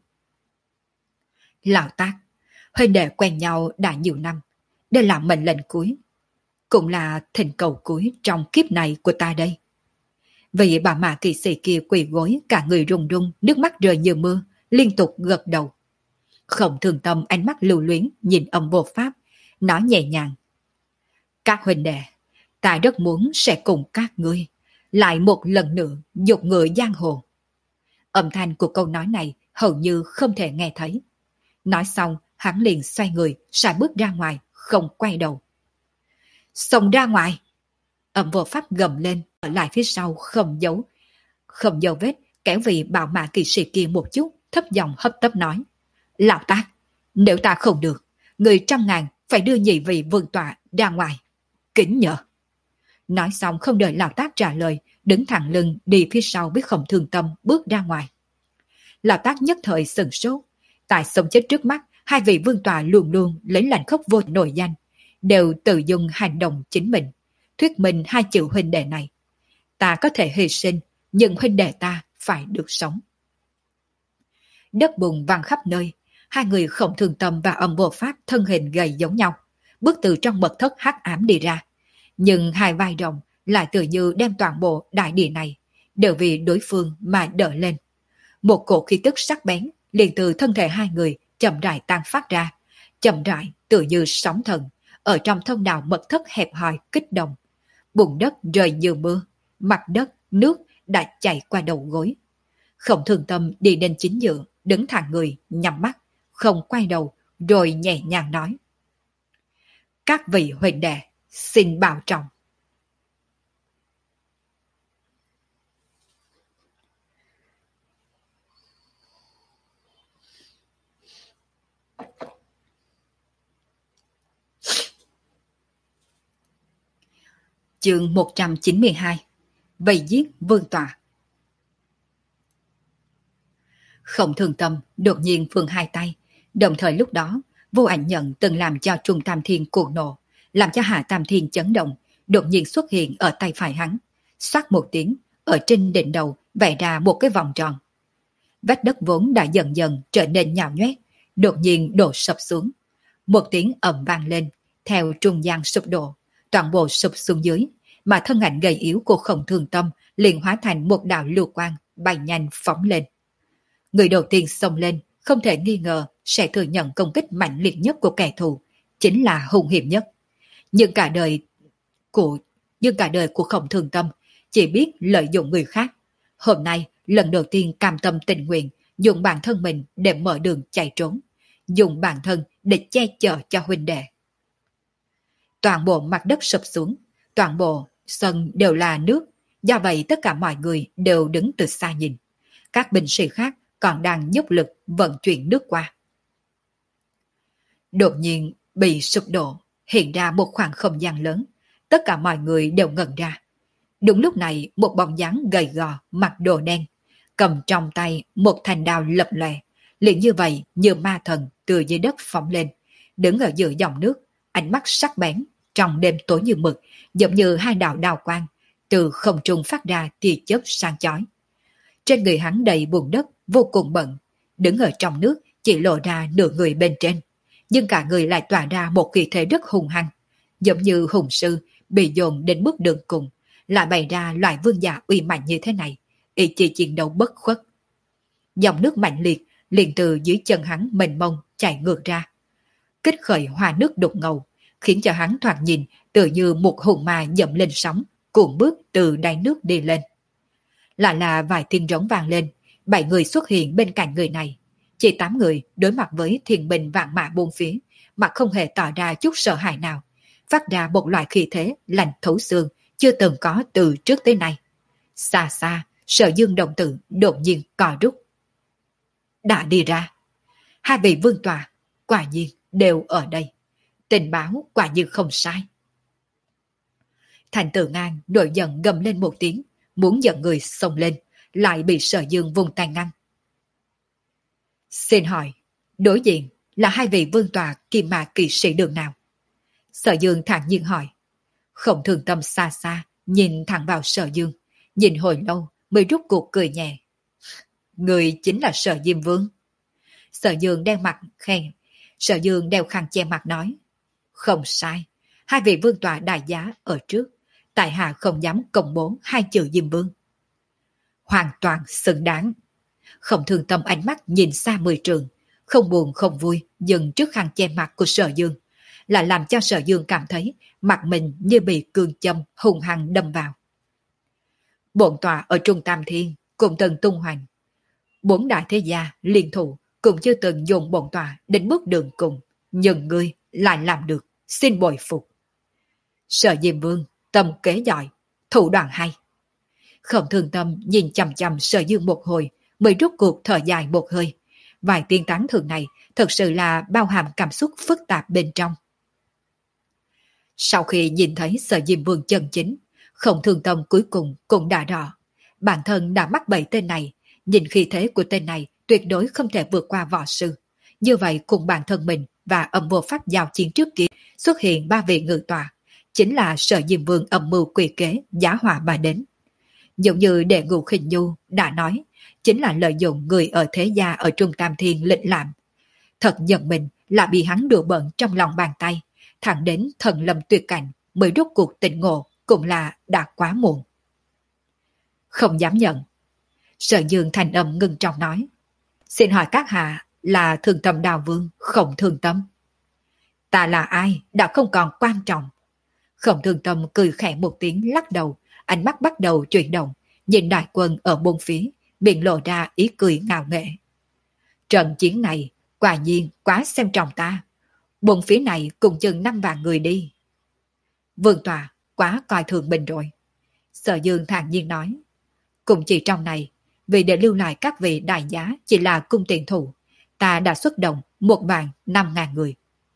Lão Tác, huynh đệ quen nhau đã nhiều năm, đây là mệnh lệnh cuối, cũng là thỉnh cầu cuối trong kiếp này của ta đây. Vì bà mã kỳ sĩ kia quỳ gối, cả người run run, nước mắt rơi như mưa, liên tục gật đầu. Không Thường Tâm ánh mắt lưu luyến nhìn ông vô pháp, nói nhẹ nhàng. Các huynh đệ, ta rất muốn sẽ cùng các ngươi lại một lần nữa dục ngựa giang hồ. Âm thanh của câu nói này hầu như không thể nghe thấy. Nói xong, hắn liền xoay người, sải bước ra ngoài, không quay đầu. Xông ra ngoài! Ông vô pháp gầm lên, ở lại phía sau không giấu. Không dấu vết, kéo vị bảo mã kỳ sĩ kia một chút, thấp giọng hấp tấp nói. Lão Tác, nếu ta không được, người trăm ngàn phải đưa nhị vị vương tọa ra ngoài. Kính nhờ. Nói xong không đợi Lão Tác trả lời, đứng thẳng lưng đi phía sau với Không Thường Tâm bước ra ngoài. Lão Tác nhất thời sừng sốt. Tại sống chết trước mắt, hai vị vương tọa luôn luôn lấy lạnh khốc vô nổi danh, đều tự dùng hành động chính mình, thuyết minh hai chữ huynh đệ này. Ta có thể hy sinh, nhưng huynh đệ ta phải được sống. Đất bùn văng khắp nơi, hai người Không Thường Tâm và Âm Vô Pháp thân hình gầy giống nhau, bước từ trong mật thất hắc ám đi ra. Nhưng hai vai rồng lại tự như đem toàn bộ đại địa này, đều vì đối phương mà đỡ lên. Một cổ khí tức sắc bén liền từ thân thể hai người chậm rãi tan phát ra, chậm rãi tự như sóng thần, ở trong thông đạo mật thất hẹp hòi kích động. Bùn đất rơi như mưa, mặt đất, nước đã chảy qua đầu gối. Không Thường Tâm đi đến chính giữa, đứng thẳng người, nhắm mắt, không quay đầu, rồi nhẹ nhàng nói. Các vị huynh đệ, xin bảo trọng. Chương một trăm chín mươi hai. Vây giết vương tọa. Không Thường Tâm đột nhiên vươn hai tay, đồng thời lúc đó Vô Ảnh Nhận từng làm cho Trung Tam Thiên cuồng nộ, làm cho Hạ Tam Thiên chấn động, đột nhiên xuất hiện ở tay phải hắn, xoát một tiếng, ở trên đỉnh đầu vẽ ra một cái vòng tròn. Vách đất vốn đã dần dần trở nên nhào nhoét, đột nhiên đổ sập xuống. Một tiếng ầm vang lên, theo trung gian sụp đổ, toàn bộ sụp xuống dưới, mà thân ảnh gầy yếu của Không Thường Tâm liền hóa thành một đạo lưu quang bay nhanh phóng lên. Người đầu tiên xông lên, không thể nghi ngờ sẽ thừa nhận công kích mạnh liệt nhất của kẻ thù, chính là hung hiểm nhất. Nhưng cả đời của nhưng cả đời của Không Thường Tâm chỉ biết lợi dụng người khác. Hôm nay lần đầu tiên cam tâm tình nguyện dùng bản thân mình để mở đường chạy trốn, dùng bản thân để che chở cho huynh đệ. Toàn bộ mặt đất sụp xuống, toàn bộ sân đều là nước, do vậy tất cả mọi người đều đứng từ xa nhìn. Các binh sĩ khác còn đang dốc lực vận chuyển nước qua. Đột nhiên bị sụp đổ, hiện ra một khoảng không gian lớn, tất cả mọi người đều ngẩn ra. Đúng lúc này một bóng dáng gầy gò, mặc đồ đen, cầm trong tay một thanh đao lập lòe, liền như vậy như ma thần từ dưới đất phóng lên, đứng ở giữa dòng nước, ánh mắt sắc bén, trong đêm tối như mực, giống như hai đạo đào quang, từ không trung phát ra tia chớp sáng chói. Trên người hắn đầy bùn đất, vô cùng bận, đứng ở trong nước chỉ lộ ra nửa người bên trên, nhưng cả người lại tỏa ra một khí thế rất hùng hăng, giống như hùng sư bị dồn đến bước đường cùng, lại bày ra loại vương giả uy mạnh như thế này, ý chí chiến đấu bất khuất. Dòng nước mạnh liệt liền từ dưới chân hắn mênh mông chảy ngược ra, kích khởi hoa nước đục ngầu, khiến cho hắn thoạt nhìn tự như một hồn ma dậm lên sóng, cuộn bước từ đáy nước đi lên. Lại là vài tiếng rống vang lên, bảy người xuất hiện bên cạnh người này, chỉ tám người đối mặt với thiên binh vạn mã bốn phía, mà không hề tỏ ra chút sợ hãi nào, phát ra một loại khí thế lạnh thấu xương chưa từng có từ trước tới nay. Xa xa, Sở Dương đồng tử đột nhiên cò rút. Đã đi ra. Hai vị vương tọa, quả nhiên đều ở đây. Tình báo quả như không sai. Thành Tử Ngang nổi giận gầm lên một tiếng, muốn dẫn người xông lên, lại bị Sở Dương vùng tay ngăn. Xin hỏi, đối diện là hai vị vương tọa kim mà kỳ sĩ đường nào? Sở Dương thản nhiên hỏi. Không Thường Tâm xa xa, nhìn thẳng vào Sở Dương, nhìn hồi lâu mới rút cuộc cười nhẹ. Người chính là Sở Diêm Vương. Sở Dương đeo mặt khen, Sở Dương đeo khăn che mặt nói. Không sai, hai vị vương tọa đại giá ở trước, tại hạ không dám công bố hai chữ Diêm Vương. Hoàn toàn xứng đáng. Không Thường Tâm ánh mắt nhìn xa mười trường, không buồn không vui dừng trước khăn che mặt của Sở Dương, là làm cho Sở Dương cảm thấy mặt mình như bị cương châm hung hăng đâm vào. Bổn tọa ở Trung Tam Thiên cùng từng tung hoành, bốn đại thế gia liên thủ cũng chưa từng dùng bổn tọa đến bước đường cùng, nhưng ngươi lại làm được, xin bồi phục. Sở Diêm Vương tâm kế giỏi, thủ đoạn hay. Không Thường Tâm nhìn chằm chằm Sở Dương một hồi, mới rút cuộc thở dài một hơi. Vài tiếng tán thưởng này thật sự là bao hàm cảm xúc phức tạp bên trong. Sau khi nhìn thấy Sở Diêm Vương chân chính, Không Thường Tâm cuối cùng cũng đã rõ. Bản thân đã mắc bẫy tên này, nhìn khí thế của tên này tuyệt đối không thể vượt qua võ sư. Như vậy cùng bản thân mình và âm vô pháp giao chiến trước kia xuất hiện ba vị ngự tọa, chính là Sở Diêm Vương âm mưu quỷ kế giá họa mà đến. Giống như Đệ Ngũ Khinh Nhu đã nói, chính là lợi dụng người ở thế gia ở Trung Tam Thiên lĩnh làm. Thật giận mình là bị hắn đùa bỡn trong lòng bàn tay, thẳng đến thần lâm tuyệt cảnh mới rút cuộc tỉnh ngộ, cũng là đã quá muộn. Không dám nhận. Sở Dương thành âm ngưng trọng nói. Xin hỏi các hạ là Thường Tâm Đào Vương, Không Thường Tâm. Ta là ai đã không còn quan trọng. Không Thường Tâm cười khẽ một tiếng lắc đầu, ánh mắt bắt đầu chuyển động, nhìn đại quân ở bốn phía, miệng lộ ra ý cười ngạo nghễ. Trận chiến này quả nhiên quá xem trọng ta. Bốn phía này cùng chừng năm vạn người đi. Vương tọa quá coi thường mình rồi. Sở Dương thản nhiên nói. Cùng chỉ trong này, vì để lưu lại các vị đại giá chỉ là cung tiền thủ, ta đã xuất động một vạn năm ngàn người.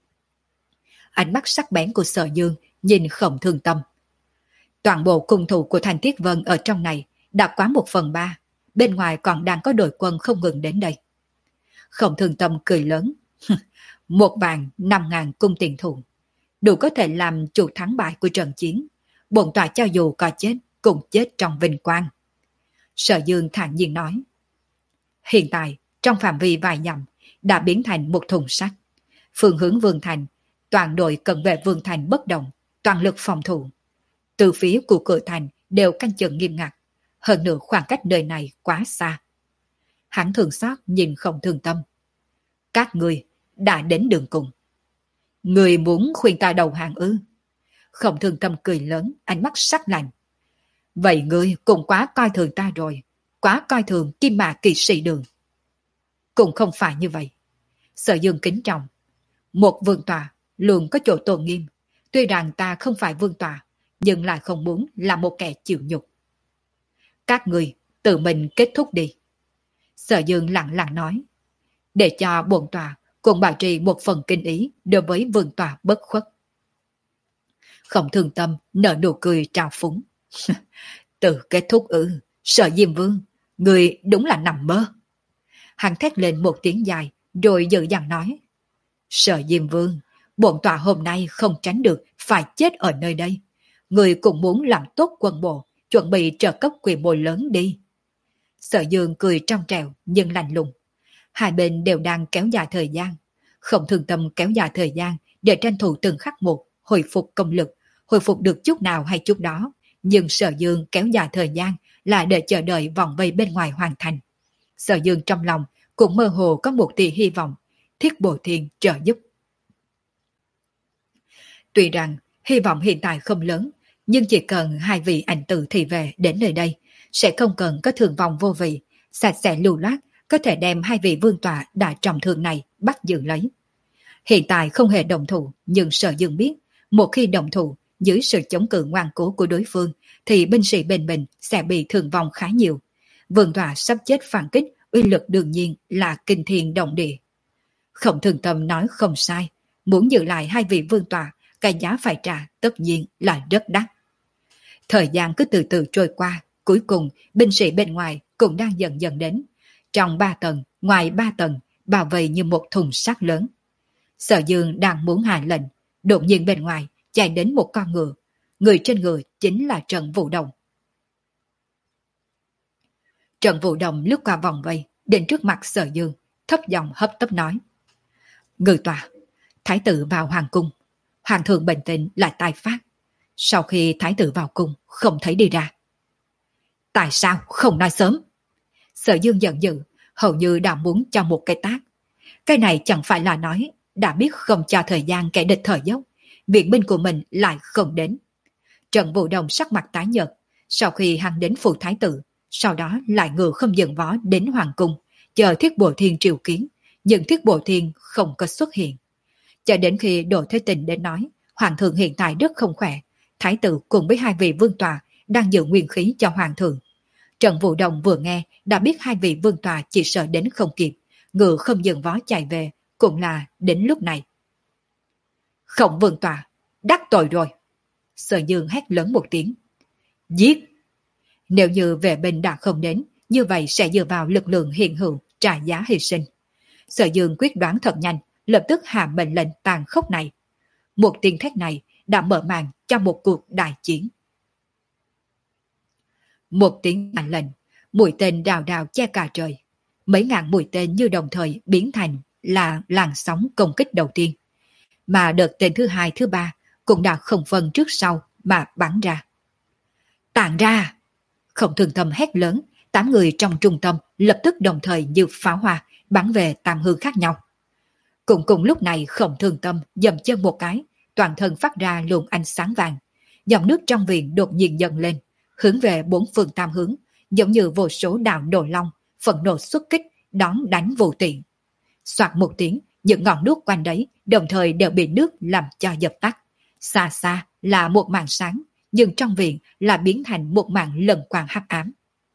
Ánh mắt sắc bén của Sở Dương nhìn Không Thường Tâm. Toàn bộ cung thủ của Thành Tiết Vân ở trong này đã quá một phần ba, bên ngoài còn đang có đội quân không ngừng đến đây. Không Thường Tâm cười lớn. Một vạn năm ngàn cung tiền thủ, đủ có thể làm chủ thắng bại của trận chiến. Bổn tọa cho dù có chết, cũng chết trong vinh quang. Sở Dương thản nhiên nói. Hiện tại, trong phạm vi vài dặm, đã biến thành một thùng sắt. Phương hướng Vương Thành, toàn đội cận vệ Vương Thành bất động, toàn lực phòng thủ. Từ phía của cửa thành đều canh chừng nghiêm ngặt, hơn nữa khoảng cách nơi này quá xa. Hắn thường xót nhìn Không Thường Tâm. Các người đã đến đường cùng. Người muốn khuyên ta đầu hàng ư? Không Thường Tâm cười lớn, ánh mắt sắc lạnh. Vậy ngươi cũng quá coi thường ta rồi, quá coi thường Kim Mã Kỳ Sĩ Đường. Cũng không phải như vậy. Sở Dương kính trọng. Một vương tọa luôn có chỗ tôn nghiêm. Tuy rằng ta không phải vương tọa, nhưng lại không muốn là một kẻ chịu nhục. Các người tự mình kết thúc đi. Sở Dương lặng lặng nói. Để cho bổn tọa cùng bảo trì một phần kinh ý đối với vương tọa bất khuất. Không Thường Tâm nở nụ cười trào phúng. Từ kết thúc ư? Sở Diêm Vương, người đúng là nằm mơ. Hắn thét lên một tiếng dài, rồi dữ dằn nói. Sở Diêm Vương, bổn tọa hôm nay không tránh được phải chết ở nơi đây. Người cũng muốn làm tốt quân bộ, chuẩn bị trợ cấp quy mô lớn đi. Sở Dương cười trong trèo nhưng lạnh lùng. Hai bên đều đang kéo dài thời gian. Không Thường Tâm kéo dài thời gian để tranh thủ từng khắc một, hồi phục công lực, hồi phục được chút nào hay chút đó. Nhưng Sở Dương kéo dài thời gian là để chờ đợi vòng vây bên ngoài hoàn thành. Sở Dương trong lòng cũng mơ hồ có một tia hy vọng, Thiết Bồ Thiên trợ giúp. Tuy rằng hy vọng hiện tại không lớn, nhưng chỉ cần hai vị ảnh tử thị vệ đến nơi đây, sẽ không cần có thương vong vô vị, sạch sẽ lưu loát, có thể đem hai vị vương tọa đã trọng thương này bắt giữ lấy. Hiện tại không hề động thủ, nhưng Sở Dương biết, một khi động thủ, dưới sự chống cự ngoan cố của đối phương, thì binh sĩ bên mình sẽ bị thương vong khá nhiều. Vương tọa sắp chết phản kích, uy lực đương nhiên là kinh thiên động địa. Không Thường Tâm nói không sai, Muốn giữ lại hai vị vương tọa, cái giá phải trả tất nhiên là rất đắt. Thời gian cứ từ từ trôi qua, cuối cùng binh sĩ bên ngoài cũng đang dần dần đến. Trong ba tầng, ngoài ba tầng, bao vây như một thùng sắt lớn. Sở Dương đang muốn hạ lệnh, đột nhiên bên ngoài chạy đến một con ngựa. Người trên ngựa chính là Trần Vũ Đồng. Trần Vũ Đồng lướt qua vòng vây, đến trước mặt Sở Dương, thấp giọng hấp tấp nói. Ngự tọa, thái tử vào hoàng cung. Hoàng thượng bệnh tình lại tai phát. Sau khi thái tử vào cung, không thấy đi ra. Tại sao không nói sớm? Sở Dương giận dữ, hầu như đã muốn cho một cái tát. Cái này chẳng phải là nói, đã biết không cho thời gian kẻ địch thời dốc, viện binh của mình lại không đến. Trần Vũ Đồng sắc mặt tái nhợt, sau khi hắn đến phủ thái tử, sau đó lại ngựa không dừng vó đến hoàng cung, chờ Thiết Bộ Thiên triều kiến, nhưng Thiết Bộ Thiên không có xuất hiện. Cho đến khi Đỗ Thế Tình đến nói, hoàng thượng hiện tại rất không khỏe, thái tử cùng với hai vị vương tọa đang giữ nguyên khí cho hoàng thượng. Trần Vũ Đồng vừa nghe đã biết hai vị vương tọa chỉ sợ đến không kịp, ngựa không dừng vó chạy về, cũng là đến lúc này. Không vương tọa, đắc tội rồi. Sở Dương hét lớn một tiếng. Giết! Nếu như vệ binh đã không đến, như vậy sẽ dựa vào lực lượng hiện hữu trả giá hy sinh. Sở Dương quyết đoán thật nhanh, lập tức hạ mệnh lệnh tàn khốc này. Một tiếng thét này đã mở màn cho một cuộc đại chiến. Một tiếng mệnh lệnh, mũi tên đào đào che cả trời. Mấy ngàn mũi tên như đồng thời biến thành là làn sóng công kích đầu tiên. Mà đợt tên thứ hai, thứ ba cũng đã không phân trước sau mà bắn ra. Tản ra! Không Thường Tâm hét lớn, tám người trong trung tâm lập tức đồng thời như pháo hoa bắn về tam hướng khác nhau. Cùng cùng lúc này Không Thường Tâm dầm chân một cái, toàn thân phát ra luồng ánh sáng vàng. Dòng nước trong viện đột nhiên dần lên, hướng về bốn phương tam hướng, giống như vô số đạo nổ long, phẫn nộ xuất kích, đón đánh vô tiện. Soạt một tiếng, những ngọn đuốc quanh đấy đồng thời đều bị nước làm cho dập tắt. Xa xa là một màn sáng, nhưng trong viện là biến thành một màn lẩn quang hắc ám.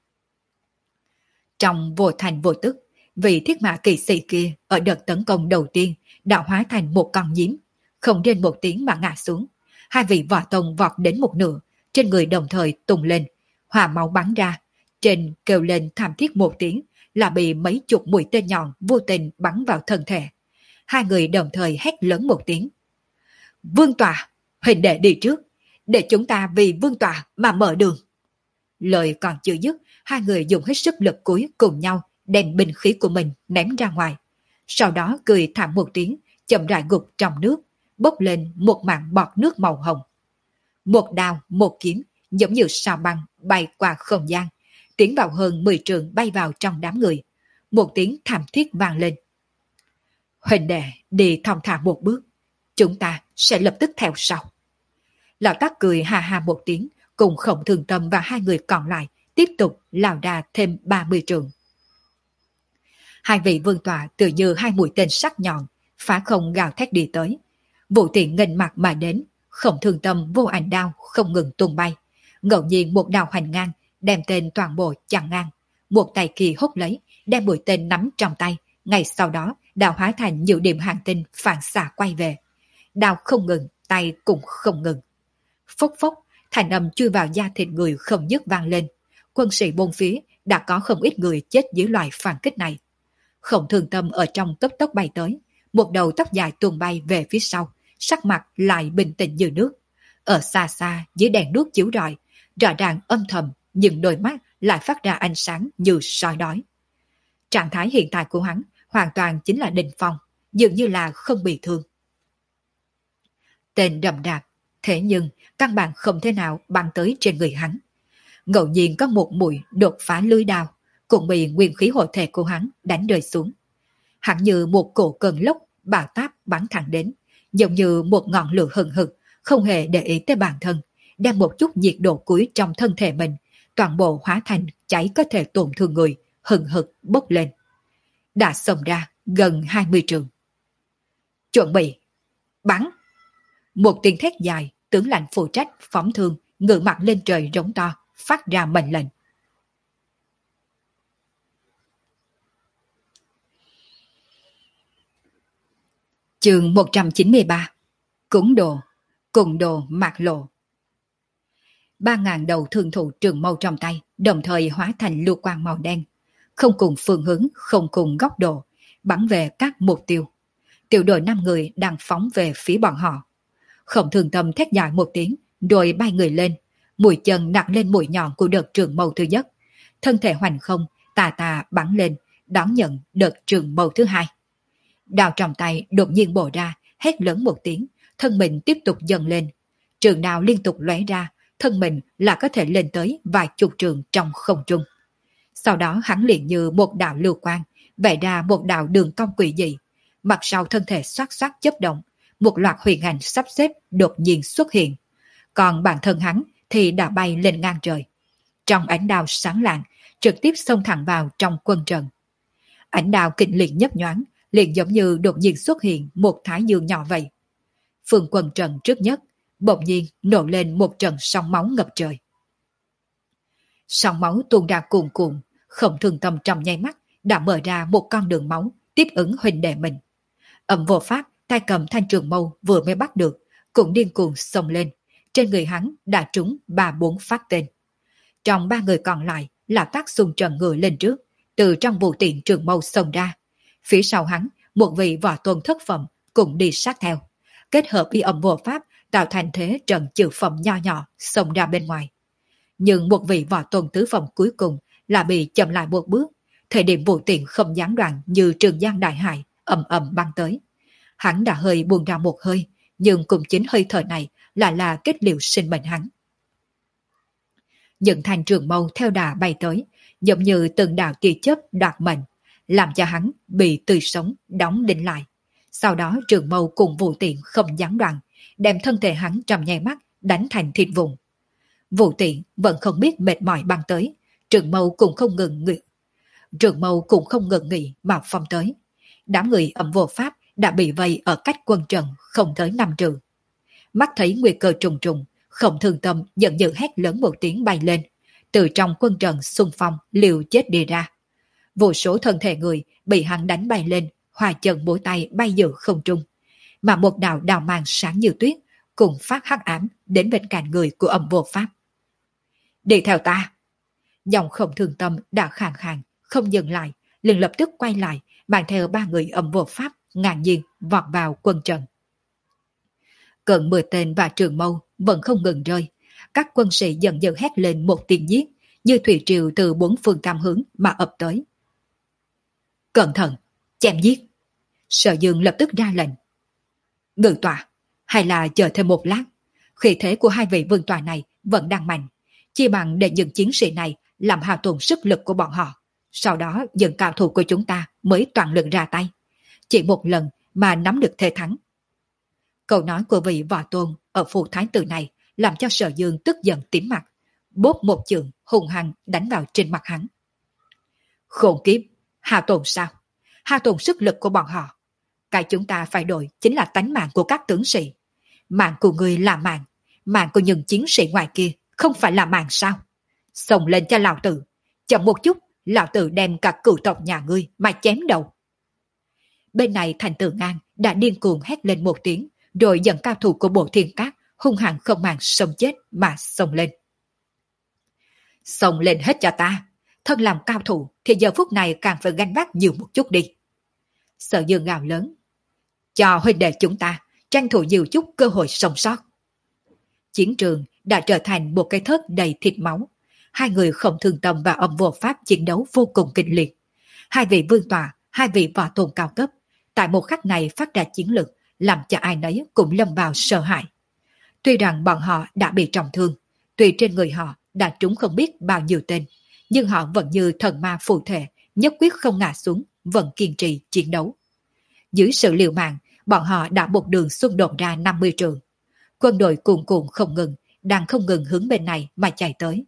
Trong vô thành vô tức, vị thiết mã kỳ sĩ kia ở đợt tấn công đầu tiên đã hóa thành một con nhím, không rên một tiếng mà ngã xuống. Hai vị võ tông vọt đến một nửa, trên người đồng thời tung lên, hỏa máu bắn ra, trên kêu lên thảm thiết một tiếng là bị mấy chục mũi tên nhọn vô tình bắn vào thân thể. Hai người đồng thời hét lớn một tiếng. Vương tọa, huynh đệ đi trước, để chúng ta vì vương tọa mà mở đường. Lời còn chưa dứt, hai người dùng hết sức lực cuối cùng nhau đem binh khí của mình ném ra ngoài. Sau đó cười thảm một tiếng, chậm rãi gục trong nước, bốc lên một mảng bọt nước màu hồng. Một đao, một kiếm, giống như sao băng bay qua không gian, tiến vào hơn mười trường bay vào trong đám người. Một tiếng thảm thiết vang lên. Huỳnh đệ đi thong thả một bước, chúng ta sẽ lập tức theo sau. Lão Tắc cười hà hà một tiếng, cùng Khổng Thường Tâm và hai người còn lại tiếp tục lao ra thêm ba mươi trường. Hai vị vương tọa tự như hai mũi tên sắc nhọn, phá không gào thét đi tới. Vũ Tiện nghênh mặt mà đến, Khổng Thường Tâm vô ảnh đao không ngừng tung bay. Ngẫu nhiên một đao hoành ngang, đem tên toàn bộ chặn ngang. Một tay kỳ hút lấy, đem mũi tên nắm trong tay. Ngay sau đó, đao hóa thành nhiều điểm hàng tinh phản xạ quay về. Đao không ngừng, tay cũng không ngừng. Phốc phốc, thành âm chui vào da thịt người không dứt vang lên. Quân sĩ bốn phía đã có không ít người chết dưới loại phản kích này. Khổng Thường Tâm ở trong cấp tốc bay tới, một đầu tóc dài tuôn bay về phía sau, sắc mặt lại bình tĩnh như nước. Ở xa xa dưới đèn đuốc chiếu rọi, rõ ràng âm thầm, nhưng đôi mắt lại phát ra ánh sáng như soi đói. Trạng thái hiện tại của hắn hoàn toàn chính là đỉnh phong, dường như là không bị thương. Tên đậm đạp, thế nhưng căn bản không thể nào bắn tới trên người hắn. Ngẫu nhiên có một mũi đột phá lưới đao, cũng bị nguyên khí hộ thể của hắn đánh rơi xuống. Hắn như một cổ cơn lốc bão táp bắn thẳng đến, giống như một ngọn lửa hừng hực, không hề để ý tới bản thân, đem một chút nhiệt độ cuối trong thân thể mình, toàn bộ hóa thành cháy có thể tổn thương người, hừng hực bốc lên. Đã xông ra gần hai mươi trường. Chuẩn bị, bắn! Một tiếng thét dài, tướng lãnh phụ trách phóng thương, ngự mặt lên trời rống to, phát ra mệnh lệnh. Chương một trăm chín mươi ba. Cúng đồ, cùng đồ mạc lộ. Ba ngàn đầu thương thủ trường mâu trong tay, đồng thời hóa thành lưu quang màu đen, không cùng phương hướng, không cùng góc độ, bắn về các mục tiêu. Tiểu đội năm người đang phóng về phía bọn họ. Khổng Thường Tâm thét dài một tiếng, rồi bay người lên, mũi chân đặt lên mũi nhọn của đợt trường mâu thứ nhất, thân thể hoành không, tà tà bắn lên, đón nhận đợt trường mâu thứ hai. Đao trong tay đột nhiên bổ ra, hét lớn một tiếng, thân mình tiếp tục dần lên. Trường đao liên tục lóe ra, thân mình là có thể lên tới vài chục trường trong không trung. Sau đó hắn liền như một đạo lưu quang, vẽ ra một đạo đường cong quỷ dị. Mặt sau thân thể xoát xoát chớp động, một loạt huyền ảnh sắp xếp đột nhiên xuất hiện. Còn bản thân hắn thì đã bay lên ngang trời. Trong ánh đao sáng lạng, trực tiếp xông thẳng vào trong quân trận. Ánh đao kịch liệt nhấp nhoáng, liền giống như đột nhiên xuất hiện một thái dương nhỏ vậy. Phương quân trận trước nhất, bỗng nhiên nổ lên một trận sóng máu ngập trời. Sóng máu tuôn ra cuồn cuộn, Khổng Thường Tâm trong nháy mắt đã mở ra một con đường máu tiếp ứng huynh đệ mình. Ẩm vô pháp tay cầm thanh trường mâu vừa mới bắt được, cũng điên cuồng xông lên. Trên người hắn đã trúng ba bốn phát tên. Trong ba người còn lại là Tác Xung Trần người lên trước, từ trong vụ tiện trường mâu xông ra. Phía sau hắn, một vị võ tôn thất phẩm cũng đi sát theo, kết hợp y âm vô pháp tạo thành thế trận trừ phẩm nho nhỏ xông ra bên ngoài. Nhưng một vị võ tôn tứ phẩm cuối cùng là bị chậm lại một bước, thời điểm vụ tiện không gián đoạn như Trường Giang Đại Hải ầm ầm băng tới. Hắn đã hơi buông ra một hơi, nhưng cùng chính hơi thở này là là kết liễu sinh mệnh hắn. Những thanh trường mâu theo đà bay tới, giống như từng đạo tia chớp đoạt mệnh, làm cho hắn bị tươi sống đóng đinh lại. Sau đó trường mâu cùng vụ tiện không gián đoạn, đem thân thể hắn trong nháy mắt đánh thành thịt vụn. Vụ tiện vẫn không biết mệt mỏi băng tới, trường mâu cũng không ngừng nghỉ. Trường mâu cũng không ngừng nghỉ mà phong tới. Đám người ẩm vô pháp đã bị vây ở cách quân trận không tới năm trường. Mắt thấy nguy cơ trùng trùng, Khổng Thường Tâm giận dữ hét lớn một tiếng bay lên, từ trong quân trận xung phong liều chết đi ra. Vô số thân thể người bị hắn đánh bay lên, hòa chân bối tay bay giữa không trung, mà một đạo đào mang sáng như tuyết cùng phát hắc ám đến bên cạnh người của ẩm vô pháp. Đi theo ta! Dòng Khổng Thường Tâm đã khàn khàn, không dừng lại, liền lập tức quay lại, mang theo ba người ẩm vô pháp ngàn nhiên vọt vào quân trận. Cận mười tên và trường mâu vẫn không ngừng rơi, các quân sĩ dần dần hét lên một tiếng giết, như thủy triều từ bốn phương tam hướng mà ập tới. Cẩn thận, chém giết! Sở Dương lập tức ra lệnh. Ngự tọa, hay là chờ thêm một lát? Khí thế của hai vị vương tọa này vẫn đang mạnh, chỉ bằng để những chiến sĩ này làm hao tổn sức lực của bọn họ. Sau đó những cao thủ của chúng ta mới toàn lực ra tay. Chỉ một lần mà nắm được thế thắng. Câu nói của vị võ tôn ở phủ thái tử này làm cho Sở Dương tức giận tím mặt, bóp một chưởng hùng hăng đánh vào trên mặt hắn. Khốn kiếp, hao tổn sao? Hao tổn sức lực của bọn họ. Cái chúng ta phải đổi chính là tánh mạng của các tướng sĩ. Mạng của người là mạng, mạng của những chiến sĩ ngoài kia không phải là mạng sao? Xông lên cho lão tử, chậm một chút, lão tử đem cả cửu tộc nhà ngươi mà chém đầu. Bên này Thành Tử Ngang đã điên cuồng hét lên một tiếng, rồi dẫn cao thủ của Bộ Thiên Các hung hăng không màng sống chết mà xông lên. Xông lên hết cho ta, thân làm cao thủ thì giờ phút này càng phải gánh vác nhiều một chút đi. Sở Dương gào lớn, cho huynh đệ chúng ta tranh thủ nhiều chút cơ hội sống sót. Chiến trường đã trở thành một cái thớt đầy thịt máu. Hai người Khổng Thường Tâm và Âm Vô Pháp chiến đấu vô cùng kịch liệt. Hai vị vương tọa, hai vị võ tôn cao cấp, tại một khắc này phát ra chiến lực, làm cho ai nấy cũng lâm vào sợ hãi. Tuy rằng bọn họ đã bị trọng thương, tuy trên người họ đã trúng không biết bao nhiêu tên, nhưng họ vẫn như thần ma phù thể, nhất quyết không ngã xuống, vẫn kiên trì chiến đấu. Dưới sự liều mạng, bọn họ đã một đường xung đột ra năm mươi trường. Quân đội cuồn cuộn không ngừng, đang không ngừng hướng bên này mà chạy tới.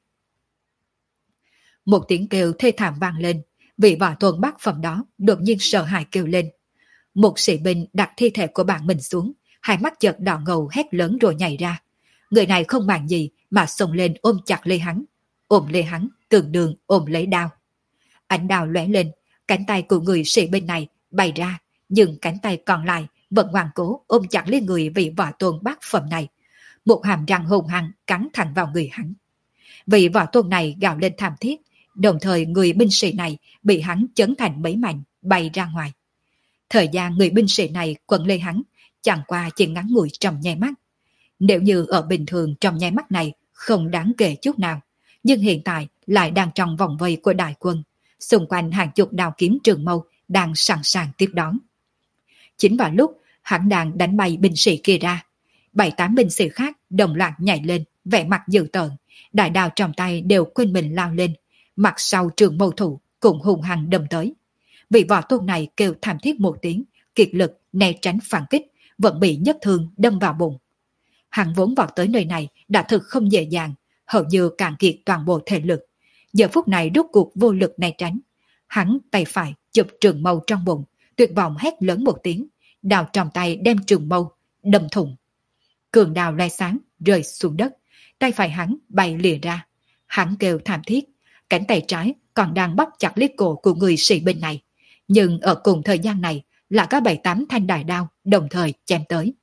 Một tiếng kêu thê thảm vang lên, vị võ tôn bát phẩm đó đột nhiên sợ hãi kêu lên. Một sĩ binh đặt thi thể của bạn mình xuống, hai mắt chợt đỏ ngầu hét lớn rồi nhảy ra. Người này không màng gì mà xông lên ôm chặt lấy hắn, ôm lấy hắn tương đương ôm lấy đao. Ánh đao lóe lên, cánh tay của người sĩ binh này bay ra, nhưng cánh tay còn lại vẫn ngoan cố ôm chặt lấy người vị võ tôn bát phẩm này. Một hàm răng hung hăng cắn thẳng vào người hắn. Vị võ tôn này gào lên thảm thiết, đồng thời người binh sĩ này bị hắn chấn thành mấy mảnh, bay ra ngoài. Thời gian người binh sĩ này quấn lấy hắn, chẳng qua chỉ ngắn ngủi trong nháy mắt. Nếu như ở bình thường trong nháy mắt này không đáng kể chút nào, nhưng hiện tại lại đang trong vòng vây của đại quân, xung quanh hàng chục đao kiếm trường mâu đang sẵn sàng tiếp đón. Chính vào lúc hắn đang đánh bay binh sĩ kia ra, bảy tám binh sĩ khác đồng loạt nhảy lên, vẻ mặt dữ tợn, đại đao trong tay đều quên mình lao lên, mặt sau trường mâu thủ cũng hùng hăng đâm tới. Vị võ tôn này kêu thảm thiết một tiếng, kiệt lực né tránh phản kích, vẫn bị nhất thương đâm vào bụng. Hắn vốn vọt tới nơi này đã thực không dễ dàng, hầu như cạn kiệt toàn bộ thể lực. Giờ phút này rốt cuộc vô lực né tránh. Hắn tay phải chụp trường mâu trong bụng, tuyệt vọng hét lớn một tiếng, đào trong tay đem trường mâu đâm thủng. Cường đào loe sáng rơi xuống đất, tay phải hắn bay lìa ra. Hắn kêu thảm thiết, cánh tay trái còn đang bóp chặt lấy cổ của người sĩ binh này, nhưng ở cùng thời gian này là có bảy tám thanh đại đao đồng thời chém tới.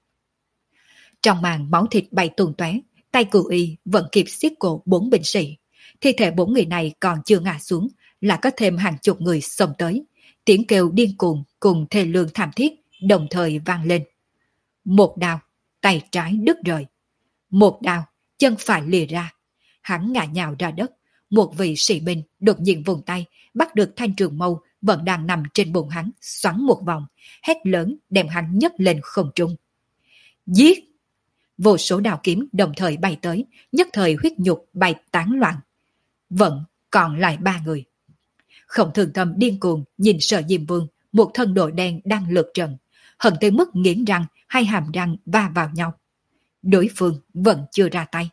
Trong màn máu thịt bay tuôn tóe, tay cù y vẫn kịp siết cổ bốn binh sĩ. Thi thể bốn người này còn chưa ngã xuống, là có thêm hàng chục người xông tới. Tiếng kêu điên cuồng cùng thê lương thảm thiết đồng thời vang lên. Một đao, tay trái đứt rời. Một đao, chân phải lìa ra. Hắn ngã nhào ra đất. Một vị sĩ binh đột nhiên vùng tay, bắt được thanh trường mâu vẫn đang nằm trên bụng hắn, xoắn một vòng, hét lớn đem hắn nhấc lên không trung. Giết! Vô số đao kiếm đồng thời bay tới, nhất thời huyết nhục bay tán loạn. Vẫn còn lại ba người. Khổng Thường Tâm điên cuồng nhìn Sở Diêm Vương, một thân đội đen đang lượt trận, hận tới mức nghiến răng, hai hàm răng va vào nhau. Đối phương vẫn chưa ra tay.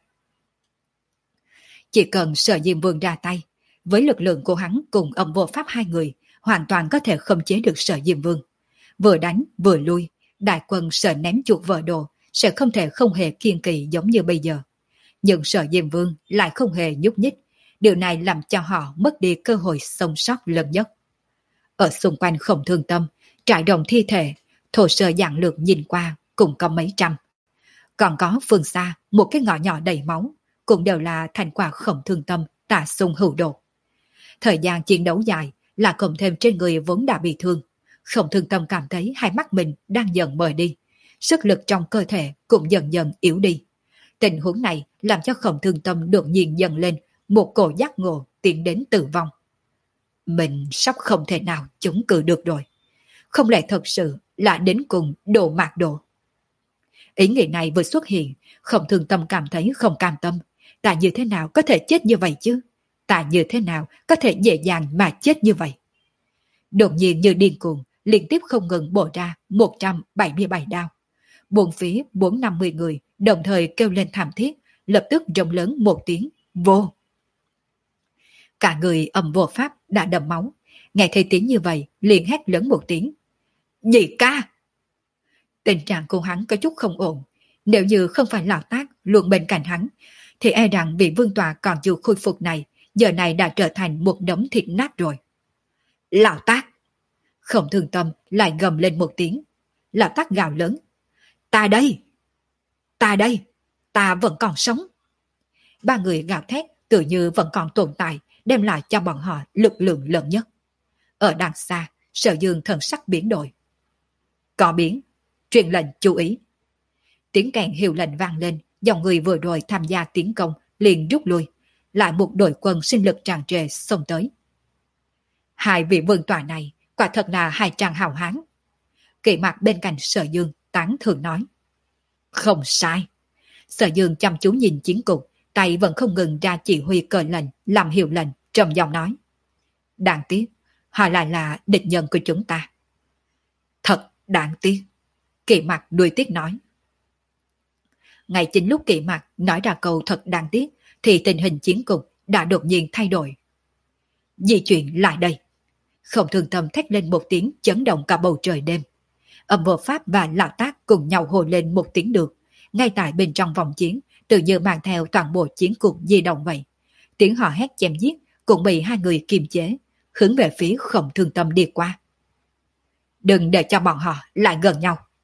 Chỉ cần Sở Diêm Vương ra tay, với lực lượng của hắn cùng Âm Vô Pháp hai người, hoàn toàn có thể khống chế được Sở Diêm Vương. Vừa đánh vừa lui, đại quân sợ ném chuột vỡ đồ, sẽ không thể không hề kiên kỳ giống như bây giờ. Nhưng Sở Diêm Vương lại không hề nhúc nhích, điều này làm cho họ mất đi cơ hội sống sót lớn nhất. Ở xung quanh Khổng Thương Tâm, trải đồng thi thể, thổ sơ dạng lược nhìn qua cũng có mấy trăm. Còn có phương xa một cái ngõ nhỏ đầy máu, cũng đều là thành quả Khổng Thương Tâm tả xung hữu độ. Thời gian chiến đấu dài là cộng thêm trên người vốn đã bị thương. Khổng Thương Tâm cảm thấy hai mắt mình đang dần mờ đi, sức lực trong cơ thể cũng dần dần yếu đi. Tình huống này làm cho Khổng Thương Tâm đột nhiên dần lên một cổ giác ngộ tiến đến tử vong. Mình sắp không thể nào chống cự được rồi. Không lẽ thật sự là đến cùng độ mạc độ. Ý nghĩ này vừa xuất hiện, Khổng Thương Tâm cảm thấy không cam tâm. Ta như thế nào có thể chết như vậy chứ? Ta như thế nào có thể dễ dàng mà chết như vậy? Đột nhiên như điên cuồng, liên tiếp không ngừng bổ ra một trăm bảy mươi bảy đao. Bốn phía bốn trăm năm mươi người đồng thời kêu lên thảm thiết, lập tức rống lớn một tiếng, vô. Cả người Âm Vô Pháp đã đầm máu, nghe thấy tiếng như vậy liền hét lớn một tiếng. Nhị ca! Tình trạng của hắn có chút không ổn, nếu như không phải Lão Tác luôn bên cạnh hắn, thì e rằng vị vương tọa còn chưa khôi phục này, giờ này đã trở thành một đống thịt nát rồi. Lão Tác! Khổng Thường Tâm lại gầm lên một tiếng. Lão Tác gào lớn. Ta đây! Ta đây! Ta vẫn còn sống! Ba người gào thét tự như vẫn còn tồn tại, đem lại cho bọn họ lực lượng lớn nhất. Ở đằng xa, Sở Dương thần sắc biến đổi. Có biến, truyền lệnh chú ý. Tiếng kèn hiệu lệnh vang lên, dòng người vừa rồi tham gia tiến công liền rút lui, lại một đội quân sinh lực tràn trề xông tới. Hai vị vương tọa này quả thật là hai trang hào hán. Kỵ Mặc bên cạnh Sở Dương tán thưởng nói. Không sai. Sở Dương chăm chú nhìn chiến cục, tay vẫn không ngừng ra chỉ huy cờ lệnh, làm hiệu lệnh, trầm giọng nói. Đáng tiếc, họ lại là địch nhân của chúng ta. Thật đáng tiếc. Kỵ Mặc đuôi tiếc nói. Ngay chính lúc Kỵ Mặc nói ra câu thật đáng tiếc, thì tình hình chiến cục đã đột nhiên thay đổi. Di chuyển lại đây. Khổng Thường Tâm thét lên một tiếng chấn động cả bầu trời đêm. Âm Vô Pháp và Lão Tác cùng nhau hồ lên một tiếng được. Ngay tại bên trong vòng chiến, tự như mang theo toàn bộ chiến cục di động vậy. Tiếng họ hét chém giết cũng bị hai người kiềm chế, hướng về phía Khổng Thường Tâm đi qua. Đừng để cho bọn họ lại gần nhau.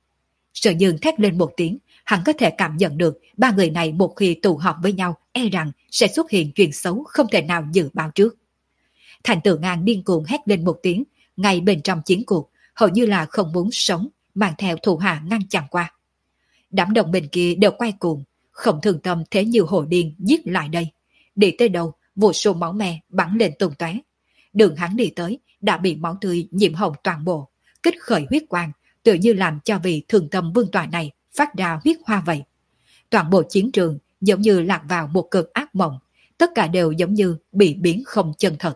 Sở Dương thét lên một tiếng, hắn có thể cảm nhận được ba người này một khi tụ họp với nhau e rằng sẽ xuất hiện chuyện xấu không thể nào dự báo trước. Thành Tử Ngang điên cuồng hét lên một tiếng, ngay bên trong chiến cuộc, hầu như là không muốn sống, mang theo thủ hạ ngăn chặn qua. Đám đồng bên kia đều quay cuồng, không thường tâm thế như hồ điên giết lại đây. Đi tới đâu, vô số máu me bắn lên tung tóe. Đường hắn đi tới đã bị máu tươi nhiễm hồng toàn bộ, kích khởi huyết quang, tự như làm cho vị thường tâm vương tọa này phát ra huyết hoa vậy. Toàn bộ chiến trường giống như lạc vào một cơn ác mộng, tất cả đều giống như bị biến không chân thật.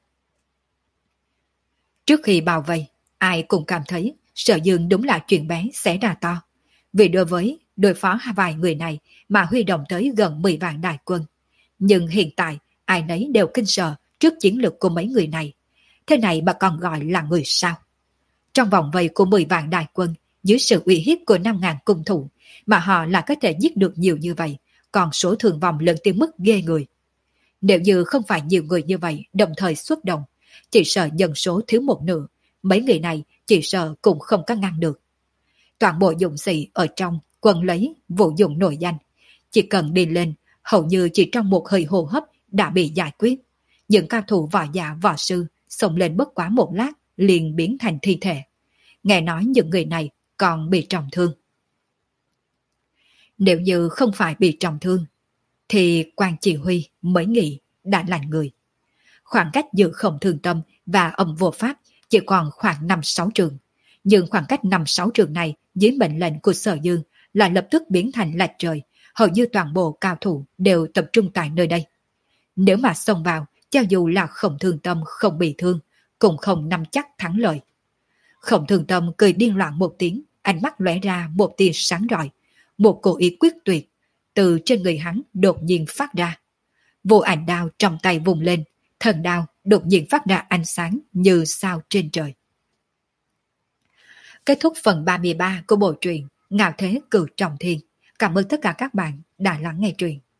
Trước khi bao vây, ai cũng cảm thấy Sở Dương đúng là chuyện bé xảy ra to. Vì đối với đối phó vài người này mà huy động tới gần mười vạn đại quân. Nhưng hiện tại ai nấy đều kinh sợ trước chiến lược của mấy người này. Thế này mà còn gọi là người sao? Trong vòng vây của mười vạn đại quân, dưới sự uy hiếp của năm ngàn cung thủ, mà họ là có thể giết được nhiều như vậy, còn số thương vong lớn tới mức ghê người. Nếu như không phải nhiều người như vậy đồng thời xuất động, chỉ sợ dân số thiếu một nửa, mấy người này chỉ sợ cũng không có ngăn được. Toàn bộ dũng sĩ ở trong quân lấy vụ dụng nổi danh, chỉ cần đi lên, hầu như chỉ trong một hơi hô hấp đã bị giải quyết. Những cao thủ võ giả võ sư xông lên bất quá một lát liền biến thành thi thể. Nghe nói những người này còn bị trọng thương. Nếu như không phải bị trọng thương, thì quan chỉ huy mới nghĩ đã lành người. Khoảng cách giữa Khổng Thường Tâm và Âm Vô Pháp chỉ còn khoảng năm sáu trường. Nhưng khoảng cách năm sáu trường này dưới mệnh lệnh của Sở Dương là lập tức biến thành lạch trời, hầu như toàn bộ cao thủ đều tập trung tại nơi đây. Nếu mà xông vào, cho dù là Khổng Thường Tâm không bị thương, cũng không nắm chắc thắng lợi. Khổng Thường Tâm cười điên loạn một tiếng, ánh mắt lóe ra một tia sáng rọi, một cổ ý quyết tuyệt từ trên người hắn đột nhiên phát ra. Vô ảnh đao trong tay vùng lên, thần đao đột nhiên phát ra ánh sáng như sao trên trời. Kết thúc phần ba mươi ba của bộ truyện Ngạo Thế Cửu Trọng Thiên. Cảm ơn tất cả các bạn đã lắng nghe truyện.